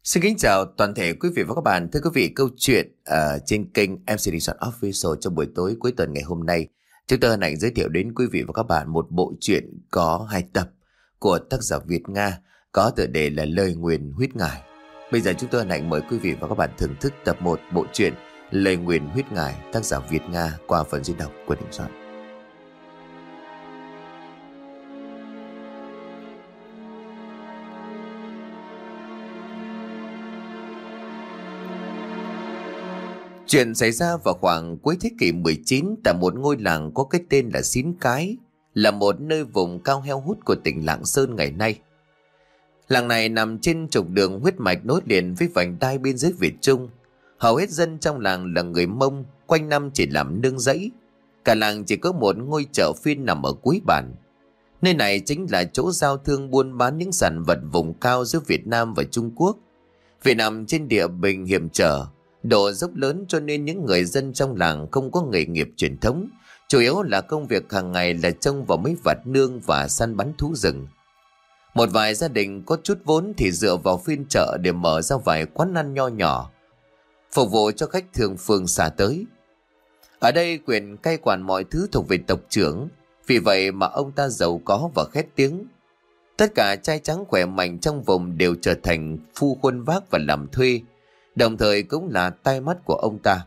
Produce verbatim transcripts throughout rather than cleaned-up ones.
Xin kính chào toàn thể quý vị và các bạn. Thưa quý vị, câu chuyện uh, trên kênh em xê Resort Official trong buổi tối cuối tuần ngày hôm nay, chúng tôi hân hạnh giới thiệu đến quý vị và các bạn một bộ truyện có hai tập của tác giả Việt Nga có tựa đề là Lời Nguyền Huyết Ngài. Bây giờ chúng tôi hân hạnh mời quý vị và các bạn thưởng thức tập một bộ truyện Lời Nguyền Huyết Ngài, tác giả Việt Nga qua phần diễn đọc của Đình Soạn. Chuyện xảy ra vào khoảng cuối thế kỷ mười chín tại một ngôi làng có cái tên là Xín Cái, là một nơi vùng cao heo hút của tỉnh Lạng Sơn ngày nay. Làng này nằm trên trục đường huyết mạch nối liền với vành đai biên giới Việt Trung. Hầu hết dân trong làng là người Mông, quanh năm chỉ làm nương rẫy. Cả làng chỉ có một ngôi chợ phiên nằm ở cuối bản. Nơi này chính là chỗ giao thương buôn bán những sản vật vùng cao giữa Việt Nam và Trung Quốc. Vì nằm trên địa bình hiểm trở, độ dốc lớn cho nên những người dân trong làng không có nghề nghiệp truyền thống, chủ yếu là công việc hàng ngày là trông vào mấy vặt nương và săn bắn thú rừng. Một vài gia đình có chút vốn thì dựa vào phiên chợ để mở ra vài quán ăn nho nhỏ, phục vụ cho khách thường phương xa tới. Ở đây quyền cai quản mọi thứ thuộc về tộc trưởng, vì vậy mà ông ta giàu có và khét tiếng. Tất cả trai trắng khỏe mạnh trong vùng đều trở thành phu khuân vác và làm thuê, đồng thời cũng là tai mắt của ông ta.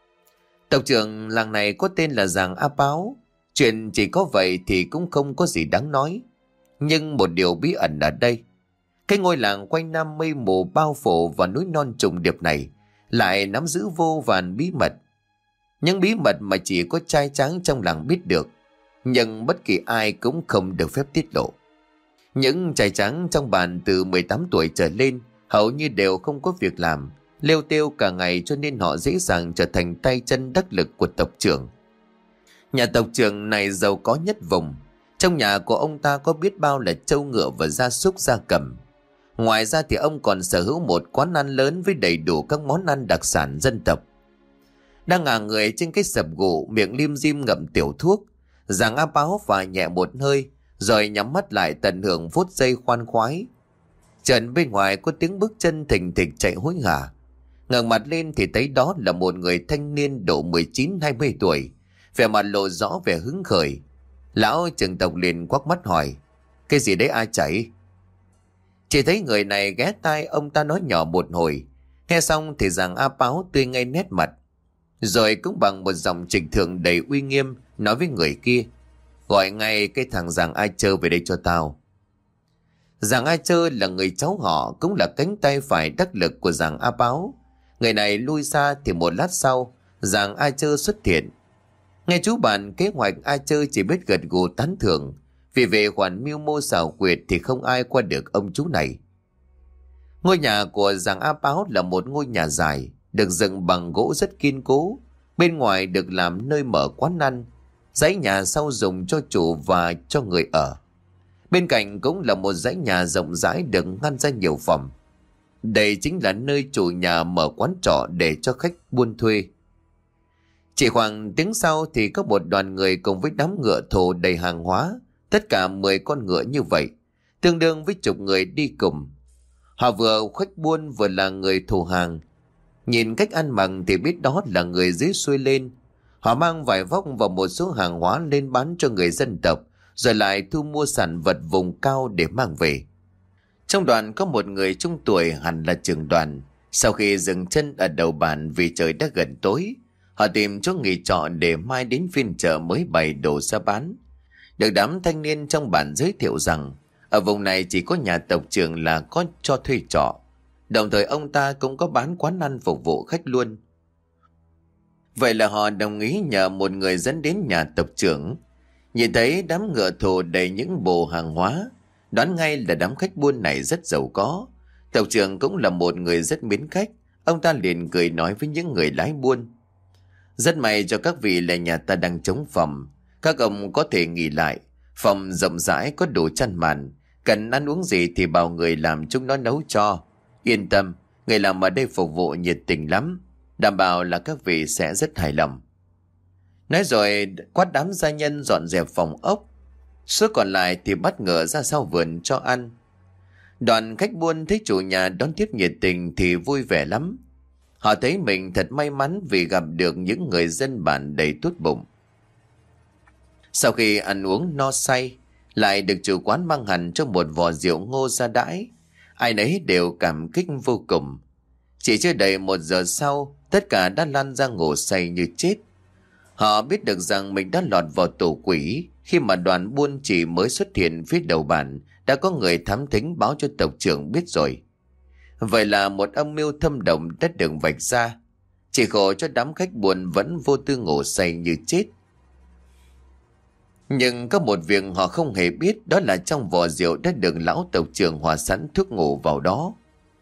Tộc trưởng làng này có tên là Giàng A Páo. Chuyện chỉ có vậy thì cũng không có gì đáng nói. Nhưng một điều bí ẩn ở đây, cái ngôi làng quanh năm mây mù bao phủ và núi non trùng điệp này lại nắm giữ vô vàn bí mật. Những bí mật mà chỉ có trai tráng trong làng biết được, nhưng bất kỳ ai cũng không được phép tiết lộ. Những trai tráng trong bản từ mười tám tuổi trở lên hầu như đều không có việc làm, lêu têu cả ngày, cho nên họ dễ dàng trở thành tay chân đắc lực của tộc trưởng. Nhà tộc trưởng này giàu có nhất vùng. Trong nhà của ông ta có biết bao là trâu ngựa và gia súc gia cầm. Ngoài ra thì ông còn sở hữu một quán ăn lớn với đầy đủ các món ăn đặc sản dân tộc. Đang ngả người trên cái sập gỗ, miệng lim dim ngậm tiểu thuốc, Giàng A Páo phà nhẹ một hơi rồi nhắm mắt lại tận hưởng phút giây khoan khoái. Trần bên ngoài có tiếng bước chân thình thịch chạy hối hả. Ngẩng mặt lên thì thấy đó là một người thanh niên độ mười chín hai mươi tuổi, vẻ mặt lộ rõ vẻ hứng khởi. Lão trưởng tộc liền quắc mắt hỏi: "Cái gì đấy ai chảy?" Chỉ thấy người này ghé tai ông ta nói nhỏ một hồi. Nghe xong thì Giàng A Páo tươi ngay nét mặt, rồi cũng bằng một giọng trịch thượng đầy uy nghiêm nói với người kia: "Gọi ngay cái thằng Giàng Ai Chơ về đây cho tao." Giàng Ai Chơ là người cháu họ, cũng là cánh tay phải đắc lực của Giàng A Páo. Người này lui xa thì một lát sau, Giàng Ai Chơ xuất hiện. Nghe chú bàn kế hoạch, Ai Chơ chỉ biết gật gù tán thưởng, vì về khoản mưu mô xảo quyệt thì không ai qua được ông chú này. Ngôi nhà của Giàng A Páo là một ngôi nhà dài, được dựng bằng gỗ rất kiên cố. Bên ngoài được làm nơi mở quán ăn, dãy nhà sau dùng cho chủ và cho người ở. Bên cạnh cũng là một dãy nhà rộng rãi được ngăn ra nhiều phòng. Đây chính là nơi chủ nhà mở quán trọ để cho khách buôn thuê. Chỉ khoảng tiếng sau thì có một đoàn người cùng với đám ngựa thồ đầy hàng hóa, tất cả mười con ngựa như vậy, tương đương với chục người đi cùng. Họ vừa khách buôn vừa là người thù hàng. Nhìn cách ăn mặc thì biết đó là người dưới xuôi lên. Họ mang vải vóc và một số hàng hóa lên bán cho người dân tộc, rồi lại thu mua sản vật vùng cao để mang về. Trong đoàn có một người trung tuổi, hẳn là trưởng đoàn. Sau khi dừng chân ở đầu bản vì trời đã gần tối, họ tìm chỗ nghỉ trọ để mai đến phiên chợ mới bày đồ ra bán. Được đám thanh niên trong bản giới thiệu rằng ở vùng này chỉ có nhà tộc trưởng là có cho thuê trọ, đồng thời ông ta cũng có bán quán ăn phục vụ khách luôn. Vậy là họ đồng ý nhờ một người dẫn đến nhà tộc trưởng. Nhìn thấy đám ngựa thồ đầy những bộ hàng hóa, đoán ngay là đám khách buôn này rất giàu có. Tộc trưởng cũng là một người rất mến khách. Ông ta liền cười nói với những người lái buôn: "Rất may cho các vị là nhà ta đang trống phòng, các ông có thể nghỉ lại. Phòng rộng rãi, có đủ chăn màn, cần ăn uống gì thì bảo người làm chúng nó nấu cho. Yên tâm, người làm ở đây phục vụ nhiệt tình lắm, đảm bảo là các vị sẽ rất hài lòng." Nói rồi quát đám gia nhân dọn dẹp phòng ốc, số còn lại thì bắt ngựa ra sau vườn cho ăn. Đoàn khách buôn thấy chủ nhà đón tiếp nhiệt tình thì vui vẻ lắm. Họ thấy mình thật may mắn vì gặp được những người dân bản đầy tốt bụng. Sau khi ăn uống no say, lại được chủ quán mang hẳn cho một vò rượu ngô ra đãi, ai nấy đều cảm kích vô cùng. Chỉ chưa đầy một giờ sau, tất cả đã lăn ra ngủ say như chết. Họ biết được rằng mình đã lọt vào tổ quỷ khi mà đoàn buôn chỉ mới xuất hiện phía đầu bản đã có người thám thính báo cho tộc trưởng biết rồi. Vậy là một âm mưu thâm độc đã được vạch ra. Chỉ khổ cho đám khách buôn vẫn vô tư ngủ say như chết. Nhưng có một việc họ không hề biết, đó là trong vò rượu đã được lão tộc trưởng hòa sẵn thuốc ngủ vào đó.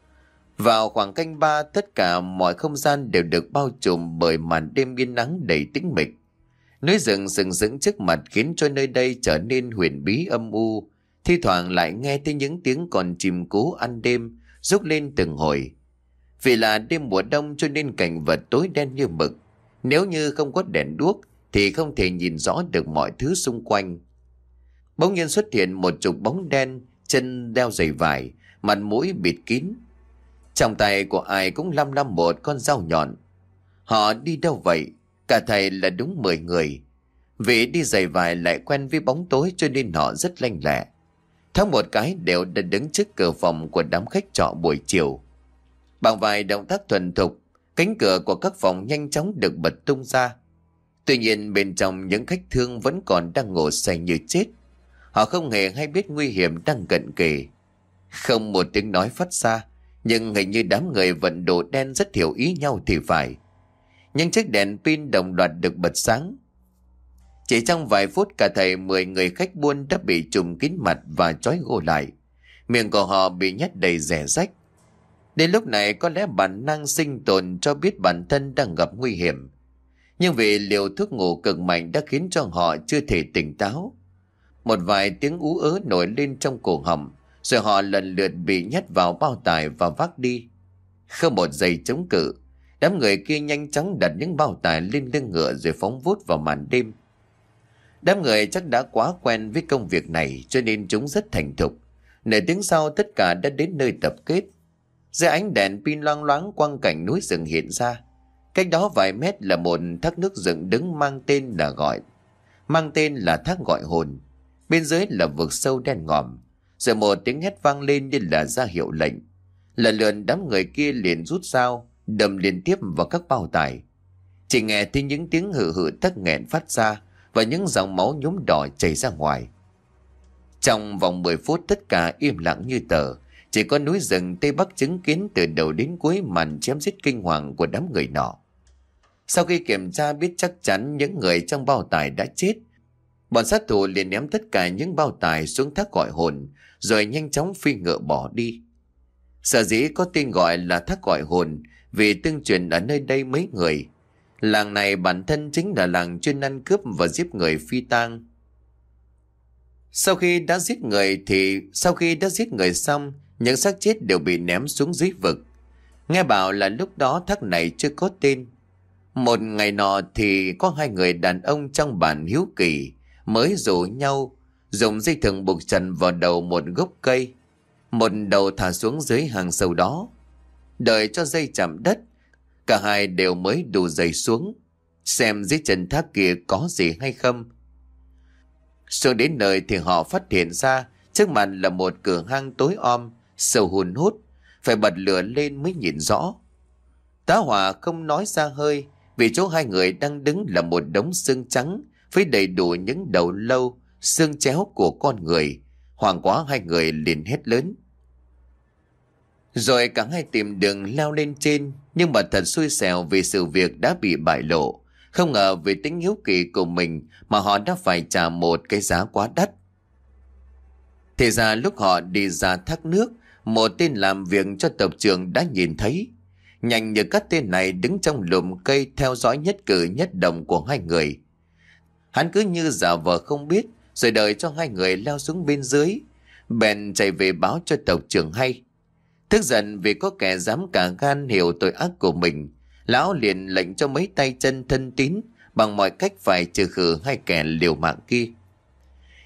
Vào khoảng canh ba, tất cả mọi không gian đều được bao trùm bởi màn đêm yên nắng đầy tĩnh mịch. Núi rừng sừng sững trước mặt khiến cho nơi đây trở nên huyền bí âm u. Thi thoảng lại nghe thấy những tiếng con chim cú ăn đêm rúc lên từng hồi. Vì là đêm mùa đông cho nên cảnh vật tối đen như mực. Nếu như không có đèn đuốc thì không thể nhìn rõ được mọi thứ xung quanh. Bỗng nhiên xuất hiện một chục bóng đen, chân đeo giày vải, mặt mũi bịt kín. Trong tay của ai cũng lăm lăm một con dao nhọn. Họ đi đâu vậy? Cả thầy là đúng mười người. Vì đi giày vải lại quen với bóng tối cho nên họ rất lanh lẹ. Thoáng một cái đều đã đứng trước cửa phòng của đám khách trọ buổi chiều. Bằng vài động tác thuần thục, cánh cửa của các phòng nhanh chóng được bật tung ra. Tuy nhiên bên trong những khách thương vẫn còn đang ngủ say như chết. Họ không hề hay biết nguy hiểm đang cận kề. Không một tiếng nói phát ra, nhưng hình như đám người vận đồ đen rất hiểu ý nhau thì phải. Những chiếc đèn pin đồng loạt được bật sáng. Chỉ trong vài phút cả thầy mười người khách buôn đã bị trùm kín mặt và trói gô lại. Miệng của họ bị nhét đầy rẻ rách. Đến lúc này có lẽ bản năng sinh tồn cho biết bản thân đang gặp nguy hiểm. Nhưng vì liều thuốc ngủ cực mạnh đã khiến cho họ chưa thể tỉnh táo. Một vài tiếng ú ớ nổi lên trong cổ họng, rồi họ lần lượt bị nhét vào bao tải và vác đi. Không một giây chống cự, đám người kia nhanh chóng đặt những bao tải lên lưng ngựa rồi phóng vút vào màn đêm. Đám người chắc đã quá quen với công việc này cho nên chúng rất thành thục. Nửa tiếng sau tất cả đã đến nơi tập kết. Dưới ánh đèn pin loang loáng quang cảnh núi rừng hiện ra. Cách đó vài mét là một thác nước dựng đứng mang tên là gọi mang tên là thác gọi hồn. Bên dưới là vực sâu đen ngòm. Rồi một tiếng hét vang lên như là ra hiệu lệnh. Lần lượt đám người kia liền rút dao đâm liên tiếp vào các bao tải. Chỉ nghe thấy những tiếng hự hự tắc nghẹn phát ra và những dòng máu nhuốm đỏ chảy ra ngoài. Trong vòng mười phút tất cả im lặng như tờ. Chỉ có núi rừng Tây Bắc chứng kiến từ đầu đến cuối màn chém giết kinh hoàng của đám người nọ. Sau khi kiểm tra biết chắc chắn những người trong bao tải đã chết, bọn sát thủ liền ném tất cả những bao tải xuống thác gọi hồn, rồi nhanh chóng phi ngựa bỏ đi. Sở dĩ có tên gọi là thác gọi hồn vì tương truyền ở nơi đây mấy người. Làng này bản thân chính là làng chuyên ăn cướp và giết người phi tang. Sau khi đã giết người thì sau khi đã giết người xong, những xác chết đều bị ném xuống dưới vực. Nghe bảo là lúc đó thác này chưa có tên. Một ngày nọ thì có hai người đàn ông trong bản hiếu kỳ mới rủ nhau dùng dây thừng buộc chặt vào đầu một gốc cây, một đầu thả xuống dưới hang sâu đó. Đợi cho dây chạm đất, cả hai đều mới đu dây xuống xem dưới chân thác kia có gì hay không. Xuống đến nơi thì họ phát hiện ra trước mặt là một cửa hang tối om, sâu hun hút, phải bật lửa lên mới nhìn rõ. Tá hỏa không nói ra hơi vì chỗ hai người đang đứng là một đống xương trắng với đầy đủ những đầu lâu, xương chéo của con người. Hoảng quá hai người liền hét lớn. Rồi cả hai tìm đường leo lên trên, nhưng mà thật xui xẻo vì sự việc đã bị bại lộ. Không ngờ vì tính hiếu kỳ của mình mà họ đã phải trả một cái giá quá đắt. Thì ra lúc họ đi ra thác nước, một tên làm việc cho tộc trưởng đã nhìn thấy. Nhanh như các tên này đứng trong lùm cây theo dõi nhất cử nhất động của hai người. Hắn cứ như giả vờ không biết, rồi đợi cho hai người leo xuống bên dưới, bèn chạy về báo cho tộc trưởng hay. Tức giận vì có kẻ dám cả gan hiểu tội ác của mình, lão liền lệnh cho mấy tay chân thân tín bằng mọi cách phải trừ khử hai kẻ liều mạng kia.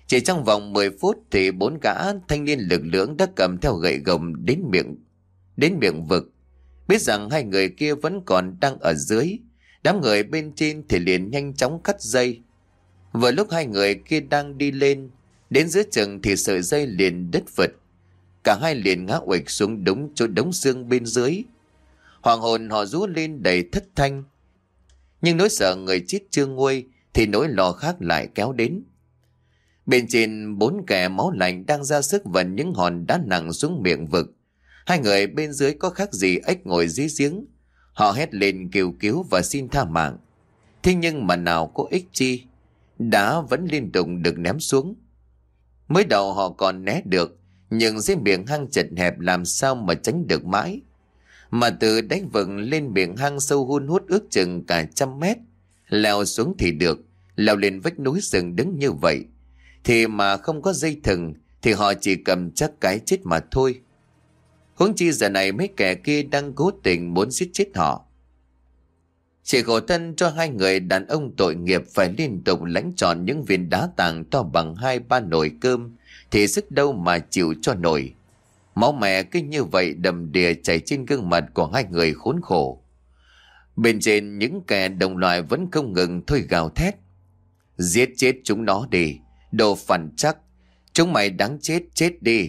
Chỉ trong vòng mười phút thì bốn gã thanh niên lực lưỡng đã cầm theo gậy gồng đến miệng đến miệng vực. Biết rằng hai người kia vẫn còn đang ở dưới, đám người bên trên thì liền nhanh chóng cắt dây. Vừa lúc hai người kia đang đi lên đến giữa chừng thì sợi dây liền đứt vượt, cả hai liền ngã uịch xuống đúng chỗ đống xương bên dưới. Hoàng hồn họ rú lên đầy thất thanh, nhưng nỗi sợ người chết chưa nguôi thì nỗi lo khác lại kéo đến. Bên trên bốn kẻ máu lạnh đang ra sức vần những hòn đá nặng xuống miệng vực. Hai người bên dưới có khác gì ếch ngồi dưới giếng. Họ hét lên kêu cứu và xin tha mạng. Thế nhưng mà nào có ích chi, đá vẫn liên tục được ném xuống. Mới đầu họ còn né được, nhưng dưới miệng hang chật hẹp làm sao mà tránh được mãi. Mà từ đáy vực lên miệng hang sâu hun hút ước chừng cả trăm mét. Leo xuống thì được, leo lên vách núi rừng đứng như vậy thì mà không có dây thừng thì họ chỉ cầm chắc cái chết mà thôi. Huống chi giờ này mấy kẻ kia đang cố tình muốn giết chết họ. Chỉ khổ thân cho hai người đàn ông tội nghiệp phải liên tục lãnh tròn những viên đá tảng to bằng hai ba nồi cơm thì sức đâu mà chịu cho nổi. Máu mẹ cứ như vậy đầm đìa chảy trên gương mặt của hai người khốn khổ. Bên trên những kẻ đồng loại vẫn không ngừng thôi gào thét: giết chết chúng nó đi, đồ phản chắc, chúng mày đáng chết, chết đi.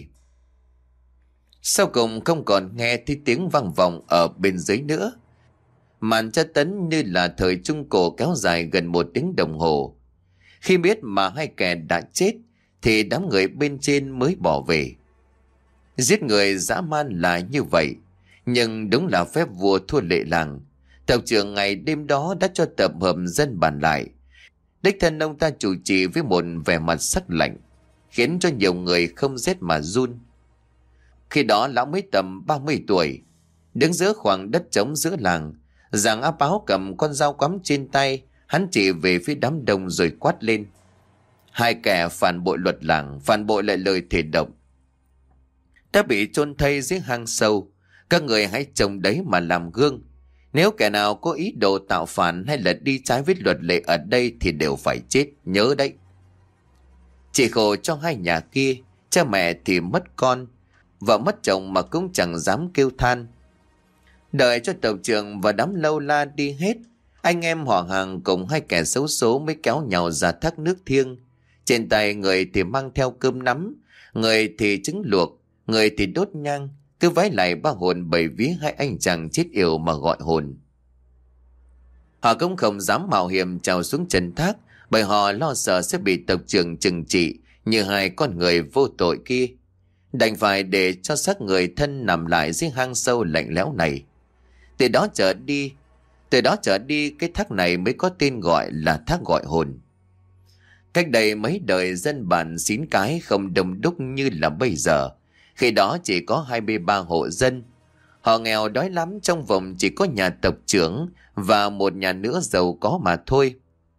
Sau cùng không còn nghe thấy tiếng vang vọng ở bên dưới nữa. Màn tra tấn như là thời Trung Cổ kéo dài gần một tiếng đồng hồ. Khi biết mà hai kẻ đã chết thì đám người bên trên mới bỏ về. Giết người dã man là như vậy, nhưng đúng là phép vua thua lệ làng. Tộc trưởng ngày đêm đó đã cho tập hợp dân bàn lại. Đích thân ông ta chủ trì với một vẻ mặt sắc lạnh, khiến cho nhiều người không rét mà run. Khi đó lão mới tầm ba mươi tuổi, đứng giữa khoảng đất trống giữa làng. Giàng Á Báo cầm con dao quắm trên tay, hắn chỉ về phía đám đông rồi quát lên: hai kẻ phản bội luật làng, phản bội lại lời thề độc, đã bị chôn thây dưới hang sâu. Các người hãy trông đấy mà làm gương. Nếu kẻ nào có ý đồ tạo phản hay là đi trái với luật lệ ở đây thì đều phải chết, nhớ đấy. Chỉ khổ cho hai nhà kia, cha mẹ thì mất con, vợ mất chồng mà cũng chẳng dám kêu than. Đợi cho tộc trưởng và đám lâu la đi hết, anh em họ hàng cùng hai kẻ xấu số mới kéo nhau ra thác nước thiêng. Trên tay người thì mang theo cơm nắm, người thì trứng luộc, người thì đốt nhang, cứ vái lại ba hồn bảy vía hai anh chàng chết yểu mà gọi hồn. Họ cũng không dám mạo hiểm trèo xuống chân thác, bởi họ lo sợ sẽ bị tộc trưởng trừng trị như hai con người vô tội kia. Đành phải để cho xác người thân nằm lại dưới hang sâu lạnh lẽo này. Từ đó trở đi, từ đó trở đi cái thác này mới có tên gọi là thác gọi hồn. Cách đây mấy đời dân bản Xín Cái không đông đúc như là bây giờ. Khi đó chỉ có hai mươi ba hộ dân. Họ nghèo đói lắm, trong vùng chỉ có nhà tộc trưởng và một nhà nữa giàu có mà thôi.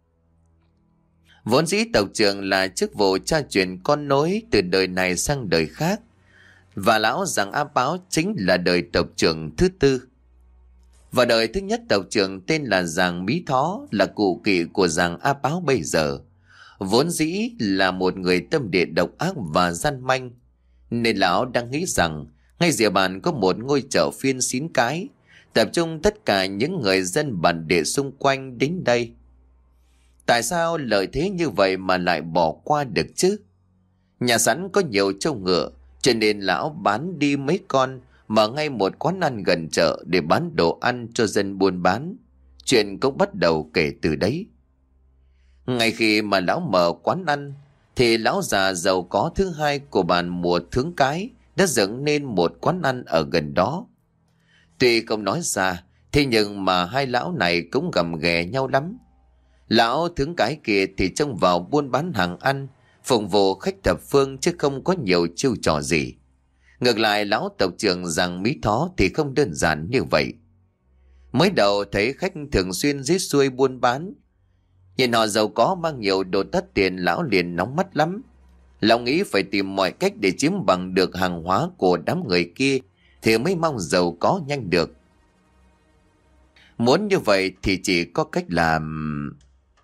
Vốn dĩ tộc trưởng là chức vụ cha truyền con nối từ đời này sang đời khác, và lão Giàng Á Báo chính là đời tộc trưởng thứ tư. Và đời thứ nhất tộc trưởng tên là Giàng Mí Thó, là cụ kỵ của Giàng Á Báo bây giờ. Vốn dĩ là một người tâm địa độc ác và gian manh, nên lão đang nghĩ rằng ngay địa bàn có một ngôi chợ phiên Xín Cái, tập trung tất cả những người dân bản địa xung quanh đến đây. Tại sao lợi thế như vậy mà lại bỏ qua được chứ? Nhà sẵn có nhiều trâu ngựa, cho nên lão bán đi mấy con, mở ngay một quán ăn gần chợ để bán đồ ăn cho dân buôn bán. Chuyện cũng bắt đầu kể từ đấy. Ngay khi mà lão mở quán ăn, thì lão già giàu có thứ hai của bản Mùa Thướng Cái đã dựng nên một quán ăn ở gần đó. Tuy không nói ra, thế nhưng mà hai lão này cũng gầm ghè nhau lắm. Lão Thướng Cái kia thì trông vào buôn bán hàng ăn, phục vụ khách thập phương chứ không có nhiều chiêu trò gì. Ngược lại lão tộc trưởng Giàng Mí Thó thì không đơn giản như vậy. Mới đầu thấy khách thường xuyên dưới xuôi buôn bán, nhìn họ giàu có mang nhiều đồ đắt tiền, lão liền nóng mắt lắm. Lão nghĩ phải tìm mọi cách để chiếm bằng được hàng hóa của đám người kia thì mới mong giàu có nhanh được. Muốn như vậy thì chỉ có cách làm...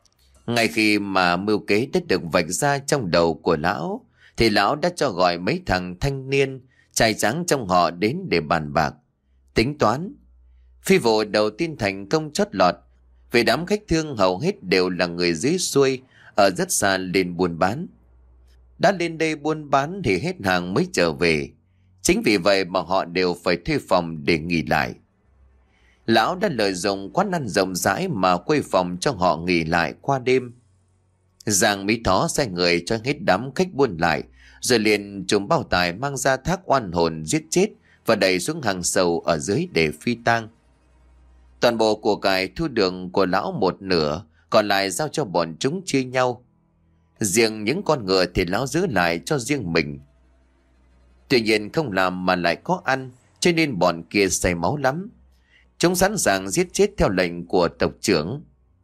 Ngay khi mà mưu kế đã được vạch ra trong đầu của lão, thì lão đã cho gọi mấy thằng thanh niên trai tráng trong họ đến để bàn bạc, tính toán. Phi vụ đầu tiên thành công chót lọt, vì đám khách thương hầu hết đều là người dưới xuôi ở rất xa lên buôn bán. Đã lên đây buôn bán thì hết hàng mới trở về. Chính vì vậy mà họ đều phải thuê phòng để nghỉ lại. Lão đã lợi dụng quán ăn rộng rãi mà quay phòng cho họ nghỉ lại qua đêm. Giang Mỹ Thó sai người cho hết đám khách buôn lại, rồi liền trùm bao tải mang ra thác oan hồn giết chết và đẩy xuống hang sâu ở dưới để phi tang. Toàn bộ của cải thu được của lão một nửa, còn lại giao cho bọn chúng chia nhau. Riêng những con ngựa thì lão giữ lại cho riêng mình. Tuy nhiên không làm mà lại có ăn, cho nên bọn kia say máu lắm. Chúng sẵn sàng giết chết theo lệnh của tộc trưởng.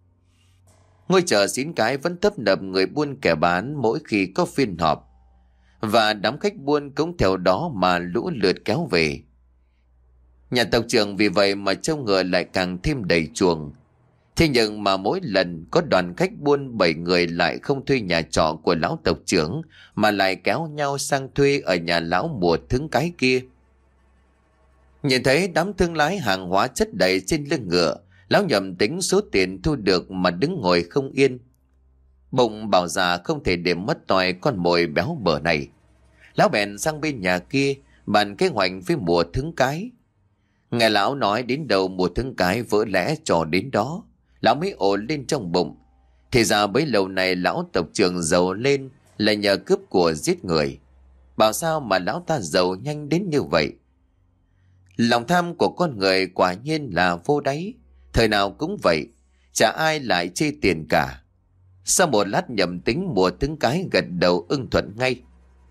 Ngôi chợ Xín Cái vẫn tấp nập người buôn kẻ bán mỗi khi có phiên họp, và đám khách buôn cũng theo đó mà lũ lượt kéo về. Nhà tộc trưởng vì vậy mà trông ngựa lại càng thêm đầy chuồng. Thế nhưng mà mỗi lần có đoàn khách buôn bảy người lại không thuê nhà trọ của lão tộc trưởng, mà lại kéo nhau sang thuê ở nhà lão Mùa Thứng Cái kia. Nhìn thấy đám thương lái hàng hóa chất đầy trên lưng ngựa, lão nhầm tính số tiền thu được mà đứng ngồi không yên. Bụng bảo già không thể để mất toài con mồi béo bở này. Lão bèn sang bên nhà kia bàn kế hoạch với Mùa Thứng Cái. Nghe lão nói đến đầu Mùa Thứng Cái vỡ lẽ trò đến đó, lão mới ổn lên trong bụng. Thì ra bấy lâu này lão tộc trưởng giàu lên là nhờ cướp của giết người. Bảo sao mà lão ta giàu nhanh đến như vậy? Lòng tham của con người quả nhiên là vô đáy, thời nào cũng vậy, chả ai lại chê tiền cả. Sau một lát nhầm tính, Mùa Thứng Cái gật đầu ưng thuận ngay.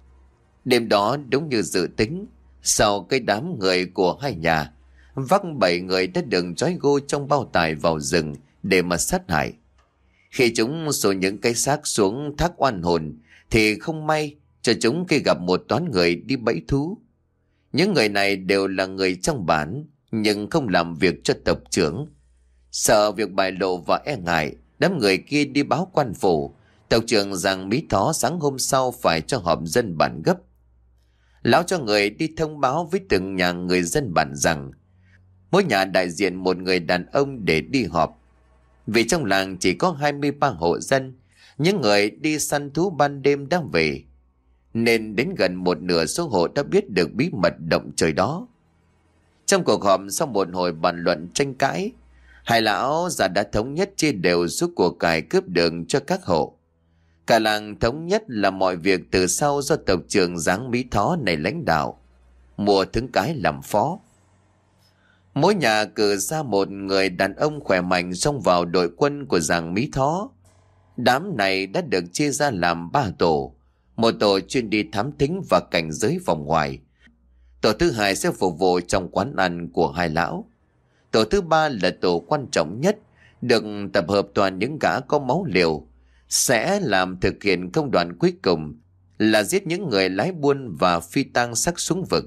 Đêm đó đúng như dự tính, sau cái đám người của hai nhà, vác bảy người đã được trói gô trong bao tải vào rừng để mà sát hại. Khi chúng xô những cái xác xuống thác oan hồn, thì không may cho chúng khi gặp một toán người đi bẫy thú. Những người này đều là người trong bản, nhưng không làm việc cho tộc trưởng. Sợ việc bại lộ và e ngại, đám người kia đi báo quan phủ. Tộc trưởng Giang Mỹ Thó sáng hôm sau phải cho họp dân bản gấp. Lão cho người đi thông báo với từng nhà người dân bản rằng mỗi nhà đại diện một người đàn ông để đi họp. Vì trong làng chỉ có hai mươi ba hộ dân, những người đi săn thú ban đêm đang về, nên đến gần một nửa số hộ đã biết được bí mật động trời đó. Trong cuộc họp sau một hồi bàn luận tranh cãi, hai lão già đã thống nhất chia đều số của cải cướp được cho các hộ. Cả làng thống nhất là mọi việc từ sau do tộc trưởng Giáng Mỹ Thó này lãnh đạo, Mùa Thứng Cái làm phó. Mỗi nhà cử ra một người đàn ông khỏe mạnh xông vào đội quân của Giàng Mỹ Thó. Đám này đã được chia ra làm ba tổ. Một tổ chuyên đi thám thính và cảnh giới vòng ngoài. Tổ thứ hai sẽ phục vụ trong quán ăn của hai lão. Tổ thứ ba là tổ quan trọng nhất, được tập hợp toàn những gã có máu liều, sẽ làm thực hiện công đoạn cuối cùng là giết những người lái buôn và phi tang xác xuống vực.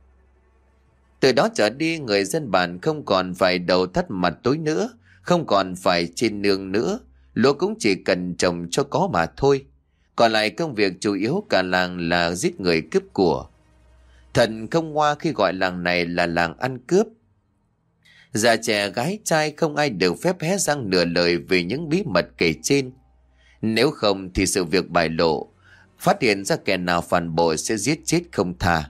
Từ đó trở đi, người dân bản không còn phải đầu thắt mặt tối nữa, không còn phải trên nương nữa, lúa cũng chỉ cần trồng cho có mà thôi. Còn lại công việc chủ yếu cả làng là giết người cướp của. Thần không hoa khi gọi làng này là làng ăn cướp. Già trẻ gái trai không ai được phép hé răng nửa lời về những bí mật kể trên. Nếu không thì sự việc bại lộ, phát hiện ra kẻ nào phản bội sẽ giết chết không tha.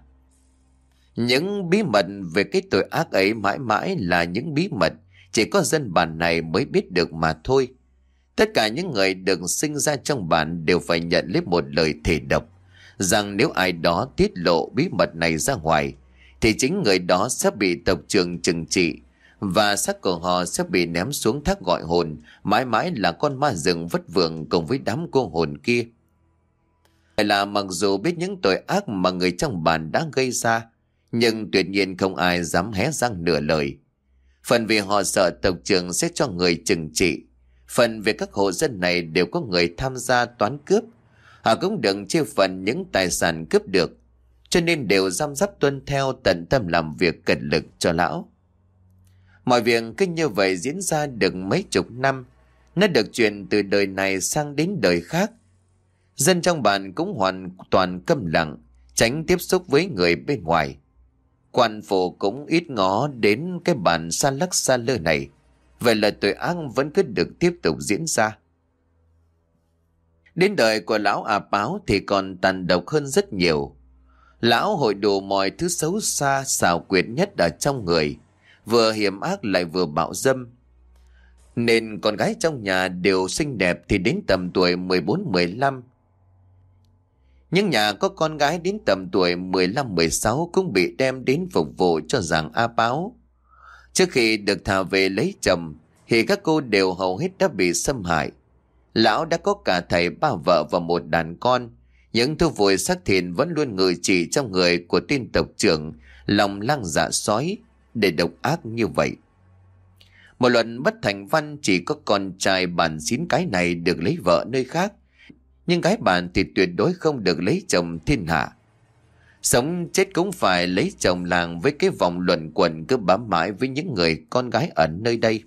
Những bí mật về cái tội ác ấy mãi mãi là những bí mật chỉ có dân bản này mới biết được mà thôi. Tất cả những người được sinh ra trong bản đều phải nhận lấy một lời thề độc, rằng nếu ai đó tiết lộ bí mật này ra ngoài, thì chính người đó sẽ bị tộc trưởng trừng trị, và xác của họ sẽ bị ném xuống thác gọi hồn, mãi mãi là con ma rừng vất vưởng cùng với đám cô hồn kia. Vậy là mặc dù biết những tội ác mà người trong bản đã gây ra, nhưng tuyệt nhiên không ai dám hé răng nửa lời. Phần vì họ sợ tộc trưởng sẽ cho người trừng trị, phần về các hộ dân này đều có người tham gia toán cướp, họ cũng đừng chia phần những tài sản cướp được, cho nên đều răm rắp tuân theo, tận tâm làm việc cật lực cho lão. Mọi việc cứ như vậy diễn ra được mấy chục năm. Nó được truyền từ đời này sang đến đời khác. Dân trong bản cũng hoàn toàn câm lặng, tránh tiếp xúc với người bên ngoài. Quan phủ cũng ít ngó đến cái bản xa lắc xa lơ này. Vậy là tội ác vẫn cứ được tiếp tục diễn ra. Đến đời của lão À Páo thì còn tàn độc hơn rất nhiều. Lão hội đủ mọi thứ xấu xa xảo quyệt nhất ở trong người, vừa hiểm ác lại vừa bạo dâm. Nên con gái trong nhà đều xinh đẹp thì đến tầm tuổi mười bốn mười lăm. Những nhà có con gái đến tầm tuổi mười lăm mười sáu cũng bị đem đến phục vụ cho giàng A Páo. Trước khi được thả về lấy chồng thì các cô đều hầu hết đã bị xâm hại. Lão đã có cả thầy ba vợ và một đàn con. Những thu vùi xác thịt vẫn luôn ngự trị trong người của tên tộc trưởng, lòng lang dạ sói để độc ác như vậy. Một luận bất thành văn, chỉ có con trai bản xín cái này được lấy vợ nơi khác, nhưng gái bản thì tuyệt đối không được lấy chồng thiên hạ. Sống chết cũng phải lấy chồng làng, với cái vòng luẩn quẩn cứ bám mãi với những người con gái ở nơi đây.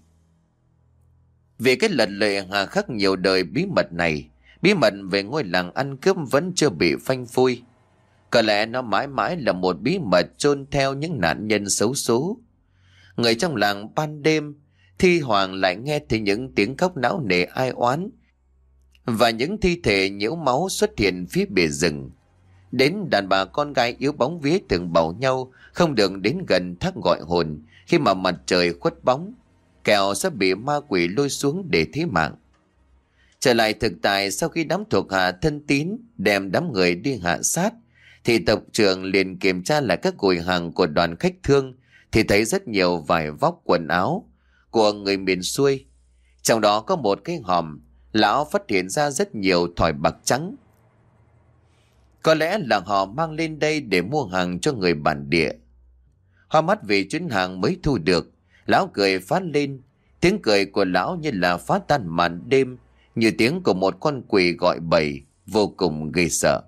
Vì cái lật lệ hà khắc nhiều đời bí mật này, bí mật về ngôi làng ăn cướp vẫn chưa bị phanh phui. Có lẽ nó mãi mãi là một bí mật chôn theo những nạn nhân xấu số. Người trong làng ban đêm thi thoảng lại nghe thấy những tiếng khóc não nề ai oán, và những thi thể nhiễu máu xuất hiện phía bìa rừng. Đến đàn bà con gái yếu bóng vía thường bảo nhau không được đến gần thác gọi hồn khi mà mặt trời khuất bóng, kẻo sẽ bị ma quỷ lôi xuống để thí mạng. Trở lại thực tại, sau khi đám thuộc hạ thân tín đem đám người đi hạ sát, thì tộc trưởng liền kiểm tra lại các gùi hàng của đoàn khách thương, thì thấy rất nhiều vải vóc quần áo của người miền xuôi. Trong đó có một cái hòm, lão phát hiện ra rất nhiều thỏi bạc trắng. Có lẽ là họ mang lên đây để mua hàng cho người bản địa. Hoa mắt vì chuyến hàng mới thu được, lão cười phát lên. Tiếng cười của lão như là phá tan màn đêm, như tiếng của một con quỷ gọi bầy, vô cùng ghê sợ.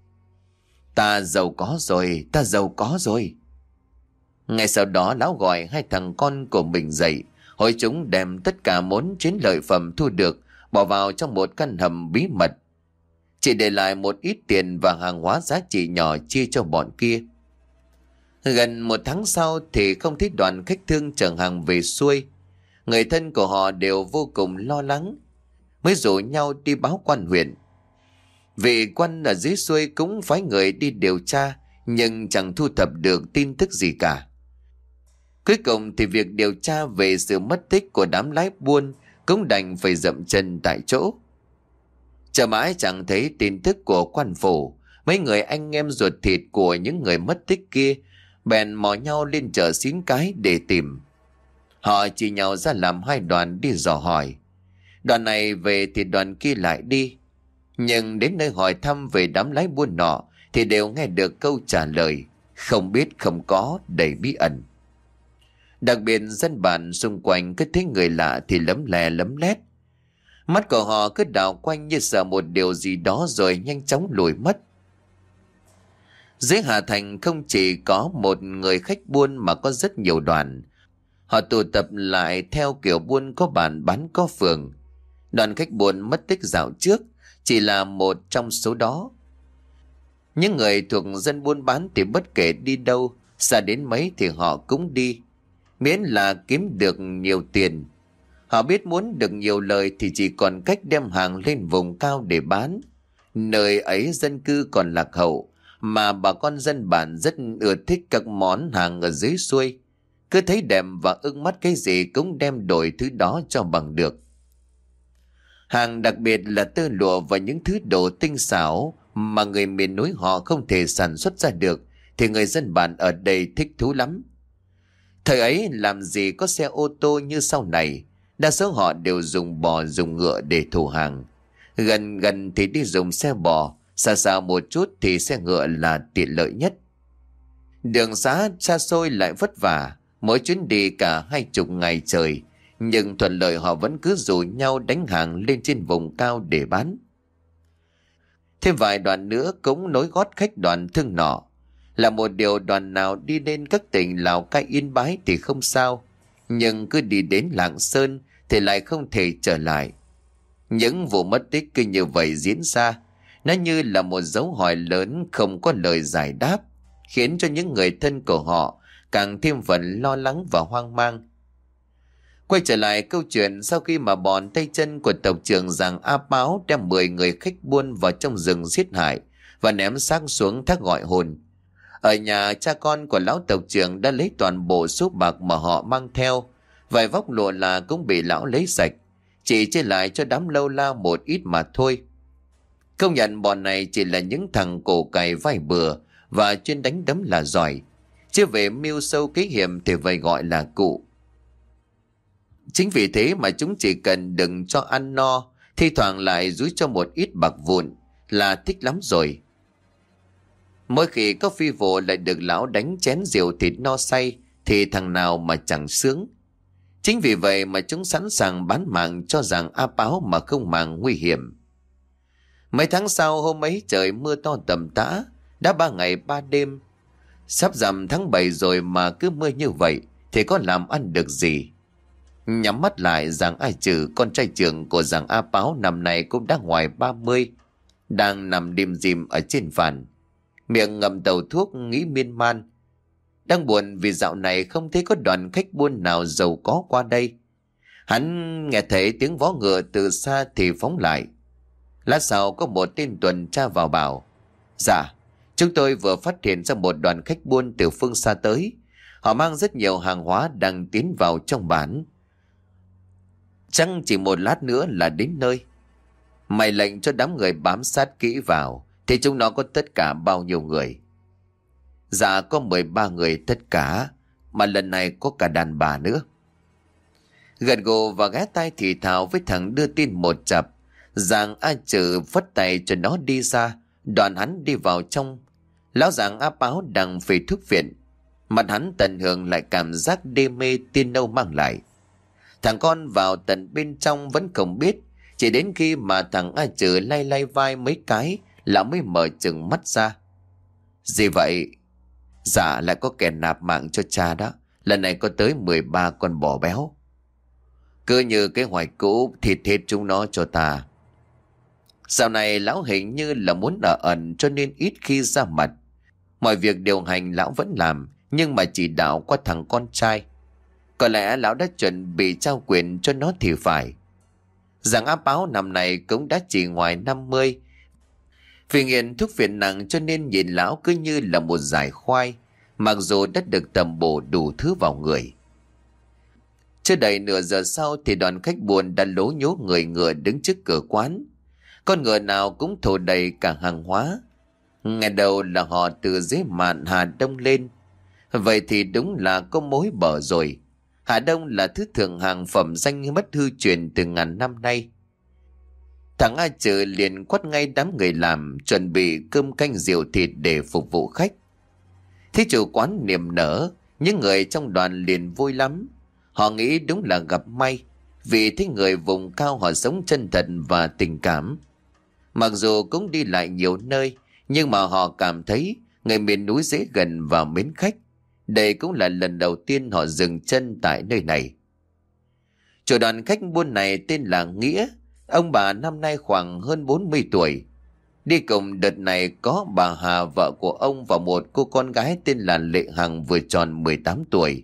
Ta giàu có rồi, ta giàu có rồi. Ngay sau đó lão gọi hai thằng con của mình dậy, hỏi chúng đem tất cả món chiến lợi phẩm thu được bỏ vào trong một căn hầm bí mật, chỉ để lại một ít tiền và hàng hóa giá trị nhỏ chia cho bọn kia. Gần một tháng sau thì không thấy đoàn khách thương chở hàng về xuôi. Người thân của họ đều vô cùng lo lắng, mới rủ nhau đi báo quan huyện. Vị quan ở dưới xuôi cũng phái người đi điều tra, nhưng chẳng thu thập được tin tức gì cả. Cuối cùng thì việc điều tra về sự mất tích của đám lái buôn cũng đành phải dậm chân tại chỗ. Chờ mãi chẳng thấy tin tức của quan phủ, mấy người anh em ruột thịt của những người mất tích kia bèn mò nhau lên chợ Xín Cái để tìm. Họ chỉ nhau ra làm hai đoàn đi dò hỏi. Đoàn này về thì đoàn kia lại đi, nhưng đến nơi hỏi thăm về đám lái buôn nọ thì đều nghe được câu trả lời không biết không có, đầy bí ẩn. Đặc biệt dân bản xung quanh cứ thấy người lạ thì lấm lè lấm lét. Mắt của họ cứ đảo quanh như sợ một điều gì đó rồi nhanh chóng lùi mất. Dưới Hà Thành không chỉ có một người khách buôn mà có rất nhiều đoàn. Họ tụ tập lại theo kiểu buôn có bản bán có phường. Đoàn khách buôn mất tích dạo trước chỉ là một trong số đó. Những người thuộc dân buôn bán thì bất kể đi đâu, xa đến mấy thì họ cũng đi, miễn là kiếm được nhiều tiền. Họ biết muốn được nhiều lời thì chỉ còn cách đem hàng lên vùng cao để bán. Nơi ấy dân cư còn lạc hậu, mà bà con dân bản rất ưa thích các món hàng ở dưới xuôi. Cứ thấy đẹp và ưng mắt cái gì cũng đem đổi thứ đó cho bằng được. Hàng đặc biệt là tơ lụa và những thứ đồ tinh xảo mà người miền núi họ không thể sản xuất ra được, thì người dân bản ở đây thích thú lắm. Thời ấy làm gì có xe ô tô như sau này, đa số họ đều dùng bò dùng ngựa để thù hàng. Gần gần thì đi dùng xe bò, xa xa một chút thì xe ngựa là tiện lợi nhất. Đường xá xa xôi lại vất vả, mỗi chuyến đi cả hai chục ngày trời, nhưng thuận lợi họ vẫn cứ rủ nhau đánh hàng lên trên vùng cao để bán. Thêm vài đoàn nữa cũng nối gót khách đoàn thương nọ. Là một điều đoàn nào đi lên các tỉnh Lào Cai Yên Bái thì không sao, nhưng cứ đi đến Lạng Sơn thì lại không thể trở lại. Những vụ mất tích cứ như vậy diễn ra, nó như là một dấu hỏi lớn không có lời giải đáp, khiến cho những người thân của họ càng thêm phần lo lắng và hoang mang. Quay trở lại câu chuyện, sau khi mà bọn tay chân của tộc trưởng Giàng A Páo đem mười người khách buôn vào trong rừng giết hại và ném xác xuống thác gọi hồn, ở nhà cha con của lão tộc trưởng đã lấy toàn bộ số bạc mà họ mang theo, vài vóc lụa là cũng bị lão lấy sạch, chỉ chia lại cho đám lâu la một ít mà thôi. Công nhận bọn này chỉ là những thằng cổ cày vai bừa và chuyên đánh đấm là giỏi, chứ về mưu sâu kế hiểm thì phải gọi là cụ. Chính vì thế mà chúng chỉ cần đừng cho ăn no, thi thoảng lại dúi cho một ít bạc vụn là thích lắm rồi. Mỗi khi có phi vụ lại được lão đánh chén rượu thịt no say thì thằng nào mà chẳng sướng. Chính vì vậy mà chúng sẵn sàng bán mạng cho Giàng A Páo mà không màng nguy hiểm. Mấy tháng sau, hôm ấy trời mưa to tầm tã, đã ba ngày ba đêm. Sắp rằm tháng bảy rồi mà cứ mưa như vậy thì có làm ăn được gì. Nhắm mắt lại, Giàng A Trừ, con trai trưởng của Giàng A Páo năm nay cũng đã ngoài ba mươi, đang nằm đêm dìm ở trên phản, miệng ngậm tàu thuốc nghĩ miên man. Đang buồn vì dạo này không thấy có đoàn khách buôn nào giàu có qua đây. Hắn nghe thấy tiếng vó ngựa từ xa thì phóng lại. Lát sau có một tên tuần tra vào bảo: Dạ, chúng tôi vừa phát hiện ra một đoàn khách buôn từ phương xa tới. Họ mang rất nhiều hàng hóa đang tiến vào trong bản. Chắc chỉ một lát nữa là đến nơi. Mày lệnh cho đám người bám sát kỹ vào thì chúng nó có tất cả bao nhiêu người? Dạ có mười ba người tất cả, mà lần này có cả đàn bà nữa. Gật gù và ghé tai thì thào với thằng đưa tin một chập. Giàng A Trừ phất tay cho nó đi ra, đoàn hắn đi vào trong. Lão Giàng A Páo đang phê thuốc viện, mặt hắn tận hưởng lại cảm giác đê mê tiên nâu mang lại. Thằng con vào tận bên trong vẫn không biết, chỉ đến khi mà thằng A Trừ lay lay vai mấy cái là mới mở chừng mắt ra. Gì vậy? Dạ lại có kẻ nạp mạng cho cha đó, lần này có tới mười ba con bò béo. Cứ như kế hoạch cũ, thịt thịt chúng nó cho ta. Dạo này lão hình như là muốn ở ẩn cho nên ít khi ra mặt. Mọi việc điều hành lão vẫn làm, nhưng mà chỉ đạo qua thằng con trai. Có lẽ lão đã chuẩn bị trao quyền cho nó thì phải. Giàng A Páo năm này cũng đã chỉ ngoài năm mươi. Vì nghiện thuốc phiện nặng cho nên nhìn lão cứ như là một dải khoai, mặc dù đã được tầm bổ đủ thứ vào người. Chưa đầy nửa giờ sau thì đoàn khách buôn đã lố nhố người ngựa đứng trước cửa quán. Con ngựa nào cũng thổ đầy cả hàng hóa. Ngày đầu là họ từ dưới mạn Hà Đông lên. Vậy thì đúng là có mối bở rồi. Hà Đông là thứ thượng hàng phẩm danh mất hư truyền từ ngàn năm nay. Thằng A Trừ liền quát ngay đám người làm, chuẩn bị cơm canh rượu thịt để phục vụ khách. Thế chủ quán niềm nở, những người trong đoàn liền vui lắm. Họ nghĩ đúng là gặp may, vì thấy người vùng cao họ sống chân thật và tình cảm. Mặc dù cũng đi lại nhiều nơi, nhưng mà họ cảm thấy người miền núi dễ gần và mến khách. Đây cũng là lần đầu tiên họ dừng chân tại nơi này. Chủ đoàn khách buôn này tên là Nghĩa. Ông bà năm nay khoảng hơn bốn mươi tuổi. Đi cùng đợt này có bà Hà, vợ của ông, và một cô con gái tên là Lệ Hằng vừa tròn mười tám tuổi.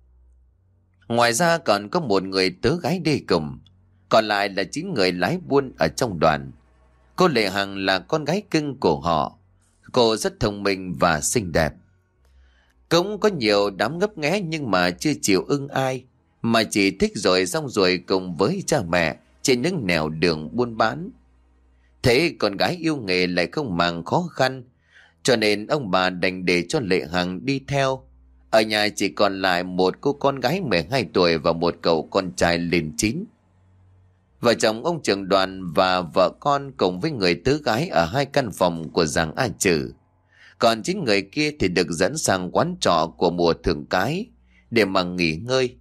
Ngoài ra còn có một người tớ gái đi cùng. Còn lại là chín người lái buôn ở trong đoàn. Cô Lệ Hằng là con gái cưng của họ. Cô rất thông minh và xinh đẹp. Cũng có nhiều đám ngấp nghé nhưng mà chưa chịu ưng ai, mà chỉ thích rồi xong rồi cùng với cha mẹ trên những nẻo đường buôn bán. Thế con gái yêu nghề lại không màng khó khăn, cho nên ông bà đành để cho Lệ Hằng đi theo. Ở nhà chỉ còn lại một cô con gái mười hai tuổi và một cậu con trai lên chín. Vợ chồng ông trưởng đoàn và vợ con cùng với người tứ gái ở hai căn phòng của Giàng A Trừ. Còn chín người kia thì được dẫn sang quán trọ của mùa thượng cái để mà nghỉ ngơi.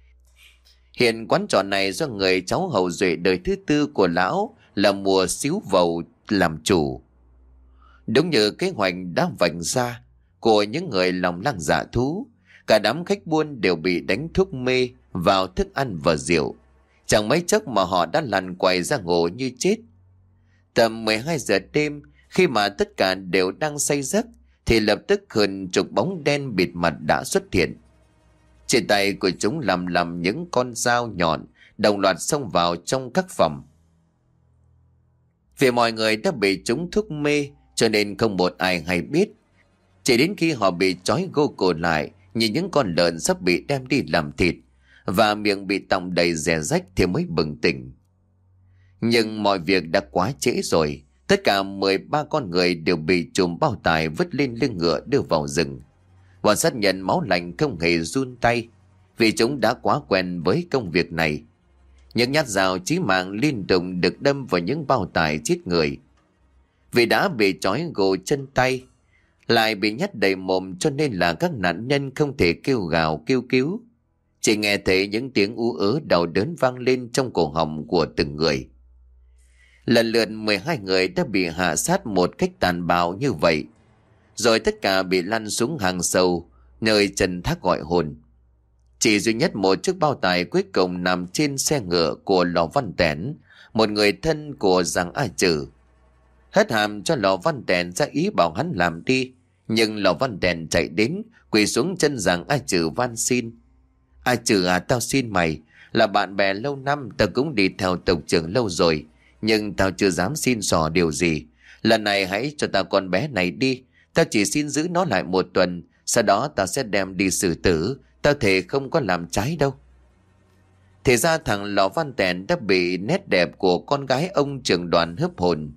Hiện quán trọ này do người cháu hậu duệ đời thứ tư của lão là Mùa Xíu Vầu làm chủ. Đúng như kế hoạch đã vạch ra của những người lòng lang dạ thú, cả đám khách buôn đều bị đánh thuốc mê vào thức ăn và rượu. Chẳng mấy chốc mà họ đã lăn quay ra ngủ như chết. Tầm mười hai giờ đêm, khi mà tất cả đều đang say giấc, thì lập tức hơn chục bóng đen bịt mặt đã xuất hiện. Trên tay của chúng lầm lầm những con dao nhọn, đồng loạt xông vào trong các phòng. Vì mọi người đã bị chúng thuốc mê, cho nên không một ai hay biết. Chỉ đến khi họ bị trói gô cổ lại như những con lợn sắp bị đem đi làm thịt, và miệng bị tọng đầy rẻ rách thì mới bừng tỉnh. Nhưng mọi việc đã quá trễ rồi. Tất cả mười ba con người đều bị chùm bao tải vứt lên lưng ngựa đưa vào rừng. Bọn sát nhân máu lạnh không hề run tay, vì chúng đã quá quen với công việc này. Những nhát dao chí mạng liên tục được đâm vào những bao tải chết người. Vì đã bị trói gô chân tay, lại bị nhét đầy mồm, cho nên là các nạn nhân không thể kêu gào kêu cứu. Chỉ nghe thấy những tiếng ú ớ đau đớn vang lên trong cổ họng của từng người. Lần lượt mười hai người đã bị hạ sát một cách tàn bạo như vậy, rồi tất cả bị lăn xuống hang sâu, nơi chân thác gọi hồn. Chỉ duy nhất một chiếc bao tải cuối cùng nằm trên xe ngựa của Lò Văn Tẻn, một người thân của Giàng A Trừ. Hất hàm cho Lò Văn Tẻn ra ý bảo hắn làm đi, nhưng Lò Văn Tẻn chạy đến quỳ xuống chân Giàng A Trừ van xin. A Trừ à, tao xin mày, là bạn bè lâu năm, tao cũng đi theo tộc trưởng lâu rồi, nhưng tao chưa dám xin xỏ điều gì. Lần này hãy cho tao con bé này đi, tao chỉ xin giữ nó lại một tuần, sau đó tao sẽ đem đi xử tử, tao thề không có làm trái đâu. Thì ra thằng Lò Văn Tẻn đã bị nét đẹp của con gái ông trưởng đoàn hớp hồn.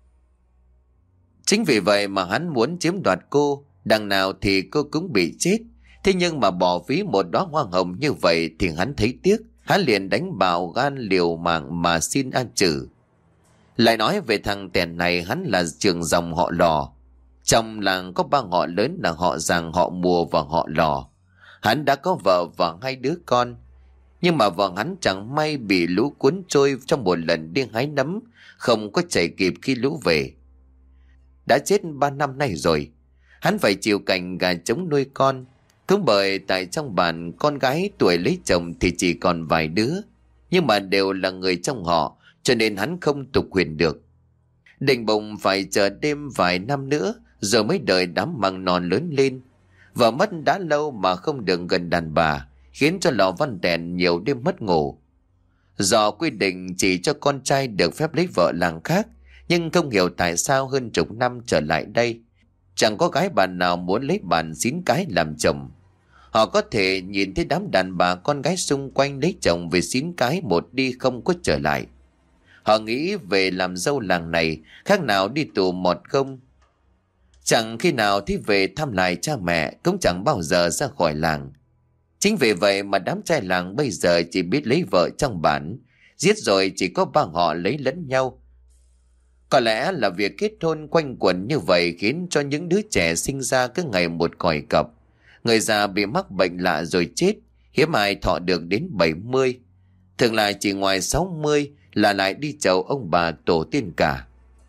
Chính vì vậy mà hắn muốn chiếm đoạt cô, đằng nào thì cô cũng bị chết. Thế nhưng mà bỏ phí một đóa hoa hồng như vậy thì hắn thấy tiếc. Hắn liền đánh bạo gan liều mạng mà xin A Trừ. Lại nói về thằng Tẻn này, hắn là trưởng dòng họ Lò. Trong làng có ba họ lớn là họ Giàng, họ Mùa và họ Lò. Hắn đã có vợ và hai đứa con. Nhưng mà vợ hắn chẳng may bị lũ cuốn trôi trong một lần đi hái nấm, không có chạy kịp khi lũ về. Đã chết ba năm nay rồi. Hắn phải chịu cảnh gà trống nuôi con. Cũng bởi tại trong bản con gái tuổi lấy chồng thì chỉ còn vài đứa, nhưng mà đều là người trong họ, cho nên hắn không tục huyền được. Định bụng phải chờ đêm vài năm nữa rồi mới đợi đám măng non lớn lên. Vợ mất đã lâu mà không được gần đàn bà, khiến cho Lò Văn Tẻn nhiều đêm mất ngủ. Do quy định chỉ cho con trai được phép lấy vợ làng khác, nhưng không hiểu tại sao hơn chục năm trở lại đây, chẳng có gái bà nào muốn lấy bạn xín cái làm chồng. Họ có thể nhìn thấy đám đàn bà con gái xung quanh lấy chồng về xín cái một đi không có trở lại. Họ nghĩ về làm dâu làng này khác nào đi tù mọt không. Chẳng khi nào thì về thăm lại cha mẹ, cũng chẳng bao giờ ra khỏi làng. Chính vì vậy mà đám trai làng bây giờ chỉ biết lấy vợ trong bản, giết rồi chỉ có ba họ lấy lẫn nhau. Có lẽ là việc kết hôn quanh quẩn như vậy khiến cho những đứa trẻ sinh ra cứ ngày một còi cọc. Người già bị mắc bệnh lạ rồi chết, hiếm ai thọ được đến bảy mươi. Thường lại chỉ ngoài sáu mươi là lại đi chầu ông bà tổ tiên cả.